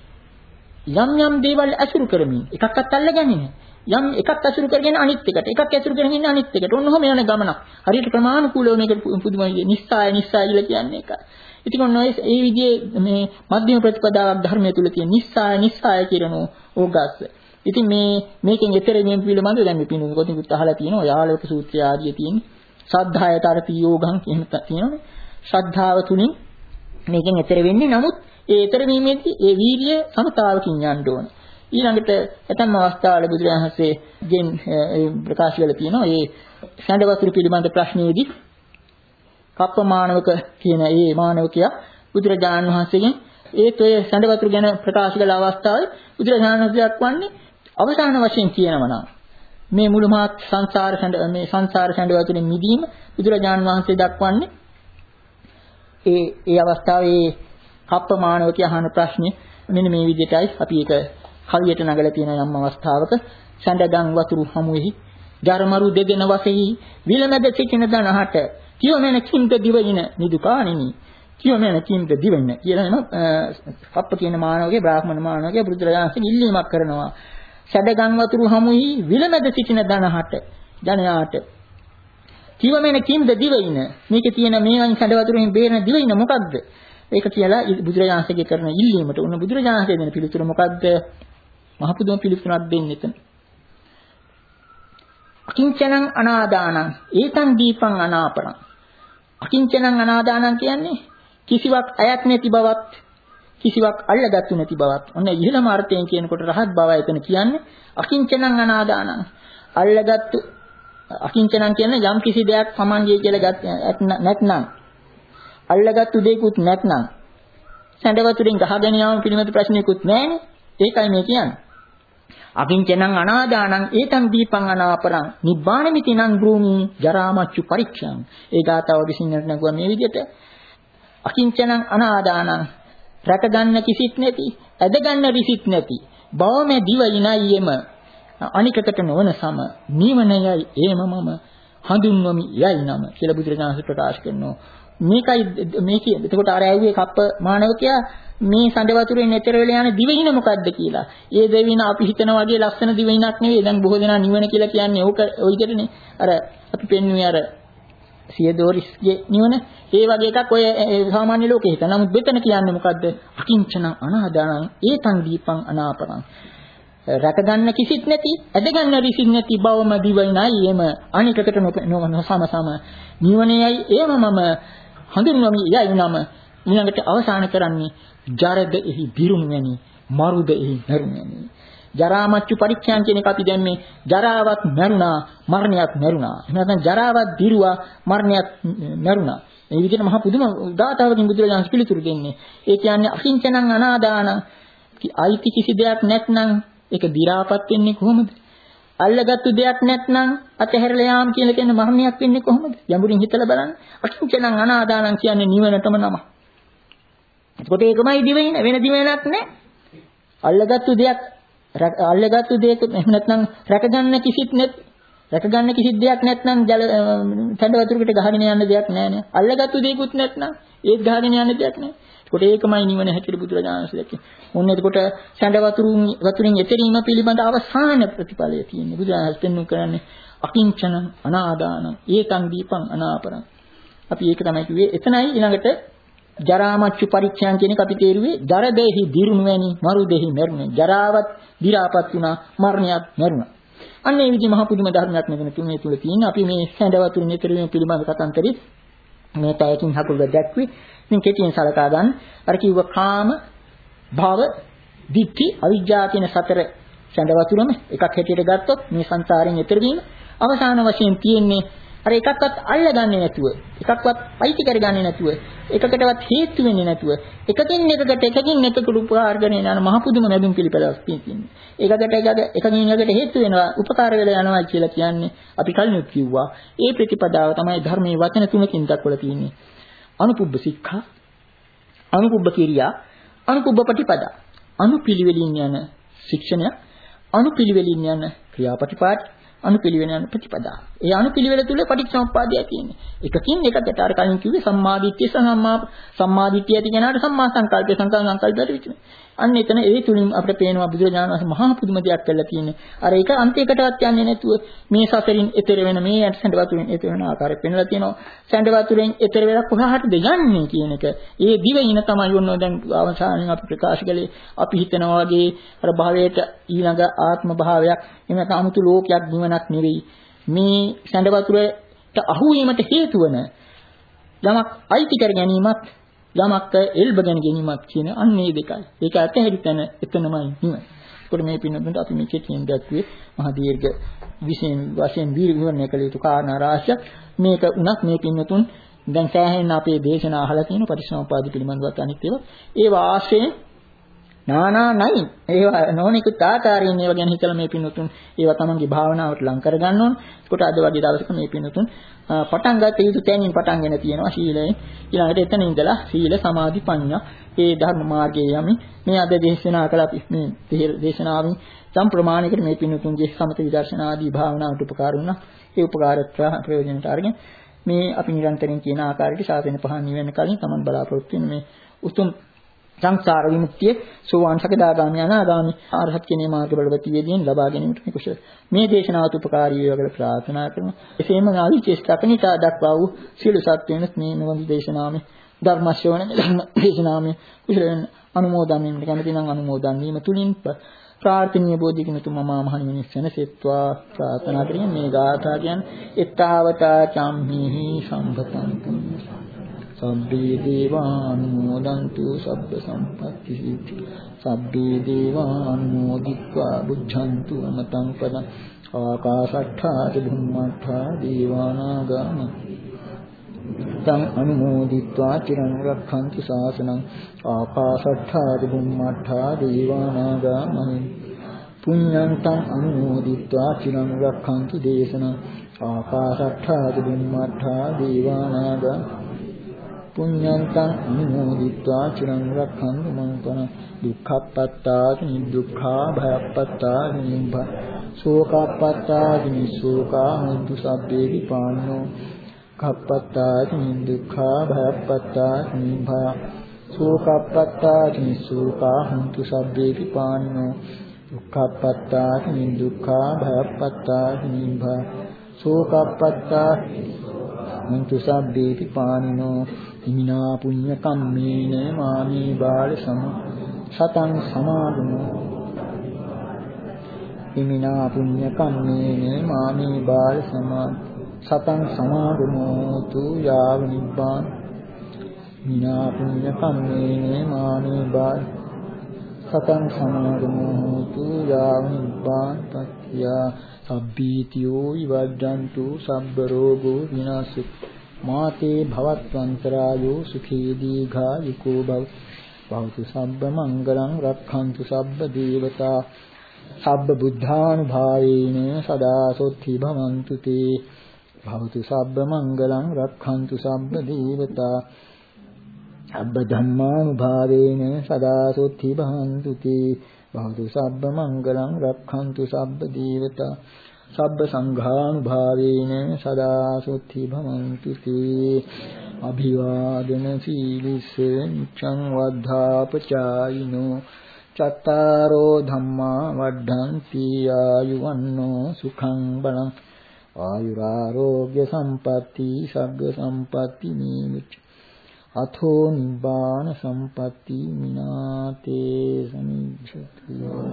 යම් යම් දේවල් අසුරු කරමින් එකක්වත් අල්ලගන්නේ යම් එකක් අසුරු කරගෙන අනිත් එකට එකක් අසුරු කරගෙන ඉන්න අනිත් එකට ඔන්නෝම යන ගමනක් හරියට ප්‍රමාණිකූලව මේක පුදුමයි නිස්සාය නිස්සාය කියලා කියන්නේ ඒක. ඉතින් ඔන්න ඔය ඒ විදිහේ මේ මධ්‍යම ප්‍රතිපදාවක් ධර්මයේ තුල තියෙන නිස්සාය නිස්සාය කියනෝ ඕගස්ස. ඉතින් මේ මේකෙන් ඈතර වීම පිළිබඳව දැන් මේ පිනුම් කොටිකුත් අහලා තියෙනවා යාලෝක සූත්‍රය ආදී තියෙන ශ්‍රද්ධායතරති යෝගං කියන තියෙනවානේ. ශ්‍රද්ධාව තුලින් මේකෙන් ඈතර වෙන්නේ නමුත් ඒ ඈතර වීමේදී ඒ වීර්ය සමතාවකින් යන්න ඕන. ඊළඟට ඇතම් අවස්ථාවල බුදුරජාණන් වහන්සේ ගෙන් ප්‍රකාශ කරලා තියෙනවා මේ සැඬ වතුර පිළිබඳ ප්‍රශ්නයේදී කප්පමානවක කියන ඒ මානවකයා බුදුරජාණන් වහන්සේගෙන් ඒත් ඔය සැඬ වතුර ගැන ප්‍රකාශ කළ අවස්ථාවේ බුදුරජාණන් වහන්සේ දක්වන්නේ අවසාන වශයෙන් කියනවා නම් මේ මුළු මහත් සංසාර සැඬ මේ සංසාර සැඬ වතුරෙන් මිදීම බුදුරජාණන් වහන්සේ දක්වන්නේ ඒ ඒ අවස්ථාවේ කප්පමානවක අහන ප්‍රශ්නේ මෙන්න මේ විදිහටයි අපි ඒක කවියට නගලා තියෙන යම් අවස්ථාවක සැඬගම් වතුරු හමුෙහි ජරමරු දෙදෙන වශයෙන් විලමැද සිටින දනහට කියොමෙන කිම්ද දිවින නිදුකාණෙනි කියොමෙන කිම්ද දිවින කියලා එන කප්ප කියන මානවගේ බ්‍රාහ්මණ මානවගේ බුදුරජාණන් ඉල්ලීමක් කරනවා සැඬගම් වතුරු හමුෙහි විලමැද සිටින දනහට ජනයාට කියොමෙන කිම්ද දිවින මේකේ තියෙන මේවන් සැඬ වතුරෙන් බේරෙන දිවින මොකක්ද ඒක කියලා බුදුරජාණන්සේ කරන ඉල්ලීමට උන බුදුරජාණන්සේ දෙන පිළිතුර මොකද්ද? මහ පුදුම පිළිතුරක් දෙන්න එතන. අකිංචනං අනාදානං ඒතං දීපං අනාපරං. අකිංචනං අනාදානං කියන්නේ කිසිවක් අයත් නැති බවත් කිසිවක් අල්ලගත්තු නැති බවත්. ඔන්න ඉහළම අර්ථයෙන් කියනකොට රහත් බව එතන කියන්නේ අකිංචනං අනාදානං. අල්ලගත්තු අකිංචනං කියන්නේ යම් කිසි දෙයක් සමන්ගේ කියලා නැත්නම් අල්ලගත්තු දෙයක්වත් නැත්නම් සැඬ වතුරෙන් ගහගෙන යාම පිළිමත ප්‍රශ්නයක්වත් නැහැනේ. ඒකයි මේ කියන්නේ. අකිංචනං අනාදානං ඒතං දීපං අනාපරං නිබ්බාණමිතිනං භූමි ජරාමච්චු පරික්ෂං. ඒ ගාතාව විසින්නට නගුවා මේ විදිහට. අකිංචනං අනාදානං රැක ගන්න කිසිත් නැති, ඇද ගන්න රිසිත් නැති. භවමේ දිවයිනයියෙම අනිකකට නොවන සම නිවනයයි ඒමමම හඳුන්වමි යයි නම කියලා බුදුරජාණන් ප්‍රකාශ කරනවා. මේකයි මේකේ එතකොට අර ඇව්වේ කප්ප මානවකයා මේ සඳ වතුරෙන් එතර වෙලා යන දිවයින මොකද්ද කියලා. ඒ දිවයින අපි හිතනා වගේ ලස්සන දිවයිනක් නෙවෙයි. දැන් බොහෝ දෙනා නිවන කියලා කියන්නේ ඕක ඔය විදිහටනේ. අර අපි පෙන්වුවේ අර සියදෝරිස්ගේ නිවන. ඒ වගේ එකක් ඔය සාමාන්‍ය ලෝකේ හිතන. නමුත් මෙතන කියන්නේ මොකද්ද? අකිංචනං අනාදානං ඒතං දීපං අනාපරං. රැකගන්න කිසිත් නැති, ඇදගන්න රිසිත් නැති බවම දිවයිනයි එම අනිකකට නොවන සම සම නිවනේයි එම මම හඳුන්වමි යයි නම. ඊළඟට අවසාන කරන්නේ ජරද එහි බිරුණු වැනි, මරුද එහි මරුණු වැනි. ජරා මච්චු පරික්ෂාන් කියන එක අපි දැන් මේ ජරාවත් මරුණා, මරණයත් මරුණා. එහෙම නැත්නම් ජරාවත් දිරුවා, මරණයත් මරුණා. මේ විදිහට මහා පුදුම උදාතාවකින් බුදුරජාණන් පිළිතුරු දෙන්නේ. ඒ කියන්නේ අකිංචනං අනාදානං, අයිති කිසි දෙයක් නැත්නම් ඒක දි รา පත් වෙන්නේ කොහොමද? අල්ලගත්තු දෙයක් නැත්නම් අතහැරලා යාම කියලා කියන මරණයක් වෙන්නේ කොහොමද? යඹුරින් හිතලා බලන්න. අකිංචනං අනාදානං කියන්නේ නිවනටම නම. එතකොට ඒකමයි දිවෙන වෙන දිවෙනක් නැහැ. අල්ලගත්තු දෙයක් අල්ලගත්තු දෙයක් එහෙම නැත්නම් රැකගන්න කිසිත් නැති රැකගන්න කිසිත් දෙයක් නැත්නම් ජල සැඬ වතුරකට ගහගෙන යන්න දෙයක් නැහැ නේ. අල්ලගත්තු දෙයක්වත් නැත්නම් ඒත් ගහගෙන යන්න දෙයක් නැහැ. එතකොට ඒකමයි නිවන හැටියට බුදුරජාණන් වහන්සේ දැක්කේ. මොන්නේ එතකොට සැඬ වතුරුන් වතුරින් එතරීම පිළිබඳ අවසාන ප්‍රතිඵලය තියෙන්නේ. බුදුරජාණන් වහන්සේ පෙන්වු කරන්නේ අකිංචන අනාදාන ඒකං දීපං අනාපරං. අපි ඒක තමයි කිව්වේ. එතනයි ඊළඟට ජරා මච්චු පරික්ෂාන් කියන එක අපි තේරුවේ ජර දෙහි දිරුණු වැනි, මරු දෙහි මරුණ. ජරාවත් දි รา පත් වුණා, මරණයත් මරුණා. අන්න ඒ විදිහ මහ පුදුම ධර්මයක් මෙතන තුනේ තුල තියෙන. අපි මේ සැඬ වතුරින් එතරීම පිළිබඳ කතාන්තරේ මේ පැයකින් හකුල දැක්වේ. ඉතින් කෙටියෙන් සලකා ගන්න. අර කිව්ව කාම, භව, ditthi, අවිජ්ජා කියන සතර සැඬ වතුරම එකක් හැටියට ගත්තොත් මේ සංසාරයෙන් එතර වීම අවසාන වශයෙන් තියෙන්නේ අර එකක්වත් අල්ලගන්නේ නැතුව, එකක්වත් අයිති කරගන්නේ නැතුව, එකකටවත් හේතු වෙන්නේ නැතුව, එකකින් එකකට එකකින් එකකට උපකාරගෙන යන මහ පුදුම නැදුම් පිළිපැලක් තියෙන්නේ. ඒකට එක එකකින් එකට හේතු වෙනවා, උපකාර වෙලා යනවා කියලා කියන්නේ අපි කලින් කිව්වා. ඒ ප්‍රතිපදාව තමයි ධර්මයේ වචන තුනකින් දක්වලා තියෙන්නේ. අනුපුබ්බ සික්ඛා, අනුපුබ්බ කිරියා, අනුපුබ්බ ප්‍රතිපදා. අනුපිළිවෙලින් යන ශික්ෂණය, අනුපිළිවෙලින් යන ක්‍රියාපටිපාටි, අනුපිළිවෙල යන ප්‍රතිපදා. ඒ අනුපිළිවෙල තුල පටිච්චසමුප්පාදය තියෙන්නේ. එකකින් එකකට අර කලින් කිව්වේ සම්මාදිට්ඨිය සහ සම්මා සම්මාදිට්ඨිය ඇති කෙනාට සම්මා සංකල්පය සංකල්ප සංකල්පයට විචිනේ. අන්න එතන ඒ තුලින් අපිට පේනවා බුදුරජාණන් වහන්සේ මහා පුදුම දෙයක් කළා කියන්නේ. අර ඒක අන්තිකටවත් යන්නේ නැතුව මේ සසරින් එතර වෙන මේ ඇට සැඬ වතුරෙන් එතර වෙන ආකාරය පෙන්වලා තියෙනවා. සැඬ වතුරෙන් එතර වෙලා කොහාටද යන්නේ කියන එක. ඒ දිවයින තමයි වුණා දැන් අවසානයෙන් අපි ප්‍රකාශ කළේ. අපි හිතනවා වගේ අර භවයට ඊළඟ ආත්ම භාවයක් එහෙම නැත්නම් 아무තු ලෝකයක් නිවනක් නෙවෙයි. මේ සැඬ වතුරට අහු වීමට හේතු වන යමක් අයිති කර ගැනීමත් යමක් එල්බගෙන ගැනීමත් කියන අන්නේ දෙකයි. ඒක ඇතහැරි තැන එතනමයි නිවන. ඒකට මේ පින්නතුන්ට අපි මේ කෙටියෙන් දැක්ුවේ මහා දීර්ඝ විශේෂ වශයෙන් විවරණය කළ යුතු කාරණා රාශියක්. මේක උනත් මේ පින්නතුන් දැන් සෑහෙන අපේ දේශනා අහලා තියෙන පරිසම්පාදි පිළිබඳවත් අනිත් ඒවා ඒවා ආශ්‍රයෙන් නානා නයි ඒවා නොනිකුත් ආකාරයෙන් ඒවා ගැන හිතලා මේ පින්නතුන් ඒවා තමන්ගේ භාවනාවට ලං කර ගන්න ඕන. ඒකට අද වගේ දවසක මේ පින්නතුන් පටන් ගන්න යුතු තැනින් පටන්ගෙන තියෙනවා ශීලයෙන්. ඊළඟට එතන ඉඳලා සීල සමාධි ප්‍රඥා ඒ ධර්ම මාර්ගයේ යමි මේ අද දේශනා කළ අපි මේ දේශනාවෙන් සම් ප්‍රමාණයකට මේ පින්නතුන්ගේ සමත විදර්ශනා ආදී භාවනාවට උපකාර වුණා. ඒ උපකාර ප්‍රයෝජනට අරගෙන මේ අපි නිරන්තරයෙන් කියන ආකාරයට ශාසන පහන් නිවෙන්න කලින් තමන් බලාපොරොත්තු වෙන මේ උතුම් සංසාර විමුක්තිය සෝවාන් සකදාගාමී අනාගාමී ආරහත් කියන මාර්ග බලවති වේදීන් ලබා ගැනීමට මේ කුසල මේ දේශනාවත් උපකාරී වේවා කියලා ප්‍රාර්ථනා කරමු. එසේම ආදී චේෂ්ඨකනිතා දක්වා වූ සියලු සත්වයන්ත් මේ මෙවන් දේශනාමේ ධර්ම ශ්‍රවණ ධර්ම දේශනාමේ කුසලෙන් අනුමෝදන් වීම කැමති නම් අනුමෝදන් වීම තුලින් ප්‍රාර්ථනීය බෝධිකින තුමා මහණෙනිස්සන සෙත්වා ප්‍රාර්ථනා කරමින් මේ ගාථා කියන්නේ එත්තාවතා චම්හිහි සම්පතං පුඤ්ඤ සබ්බේ දේවානුමෝදන්තු සබ්බ සම්පත්ති සිද්ධි සබ්බේ දේවානුමෝදිत्वा බුද්ධන්තු අමතං පදං ආකාශට්ඨා චුම්මට්ඨා දේවානාගාම තං අනුමෝදිत्वा චිරං රක්ඛන්තු ශාසනං ආකාශට්ඨා චුම්මට්ඨා දේවානාගාම පුඤ්ඤං තං අනුමෝදිत्वा චිරං රක්ඛන්තු දේශනං ආකාශට්ඨා චුම්මට්ඨා දේවානාගාම පුඤ්ඤන්තං අනුමෝදිत्वा චිරං රක්ඛන්තු මං පරං දුක්ඛප්පත්තාති නිදුක්ඛා භයප්පත්තාති නිබ්බා සෝකප්පත්තාති නිසෝකා හොන්තු සබ්බේ විපාන්නෝ කප්පත්තාති නිදුක්ඛා භයප්පත්තාති නිබ්බා සෝකප්පත්තාති නිසෝකා හොන්තු සබ්බේ විපාන්නෝ දුක්ඛප්පත්තාති නිදුක්ඛා භයප්පත්තාති නිබ්බා සෝකප්පත්තාති හොන්තු සබ්බේ විපානිනෝ හිමිනා පුඤ්ඤ කම්මේන මාමේ බාල සම සතං සමාදමෝ හිමිනා පුඤ්ඤ කම්මේන මාමේ බාල සම සතං සමාදමෝ තු යාව නිබ්බාන හිමිනා පුඤ්ඤ කම්මේන මාමේ බාල සතං සමාදමෝ තු යාව නිබ්බාන පත්‍යා සබ්බීතියෝ විවජ්ජන්තු සබ්බ රෝගෝ විනාශු මාතේ භවත්වන්තරායෝ සුඛී දීඝායුකෝ භව භවතු සබ්බ මංගලං රක්ඛන්තු සබ්බ දේවතා සබ්බ බුද්ධානුභාවේන සදා සොත්ති භවන්තු තේ භවතු සබ්බ මංගලං රක්ඛන්තු සබ්බ දේවතා සබ්බ ධම්මානුභාවේන සදා සොත්ති භවන්තු තේ භවතු සබ්බ මංගලං රක්ඛන්තු සබ්බ දේවතා සබ්බ සංඝානුභාවේන සදා සොත්ති භවන්තු තේ අභිවාදන සීලිස නිච්ඡං වද්ධාපචායිනෝ චත්තාරෝ ධම්මා වඩ්ඩන්ති ආයුවන්නෝ සුඛං බලං ආයුරාෝග්‍ය සම්පatti සග්ග සම්පatti නිමිච්ඡ අතෝ නිබ්බාන සම්පatti මිනාතේ සමිච්ඡති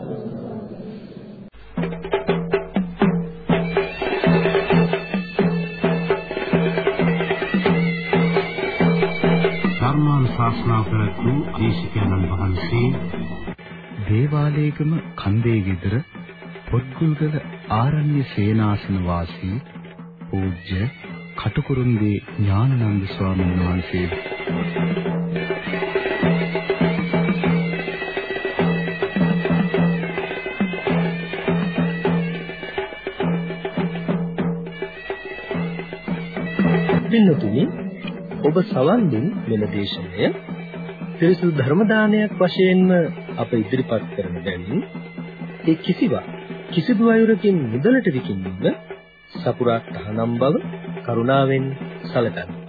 ධර්මාන් ශාස්ත්‍රා කරතු දේශිකානන් වහන්සේ දේවාලේගම කන්දේ ගෙදර පොත්ගුල්ගල ආරණ්‍ය සේනාසන වාසී පූජ්‍ය කටුකුරුන්දී ඥානানন্দ ස්වාමීන් වහන්සේ පින්නතුනි ඔබ සවන් දුන් මෙල දේශනය පිරිසුදු ධර්ම දානයක් වශයෙන්ම අප ඉදිරිපත් කරන බැවින් ඒ කිසිවක් කිසිදු අයුරකින් මුදලට විකිණීම සපුරා තහනම් බව කරුණාවෙන් සැලකන්න.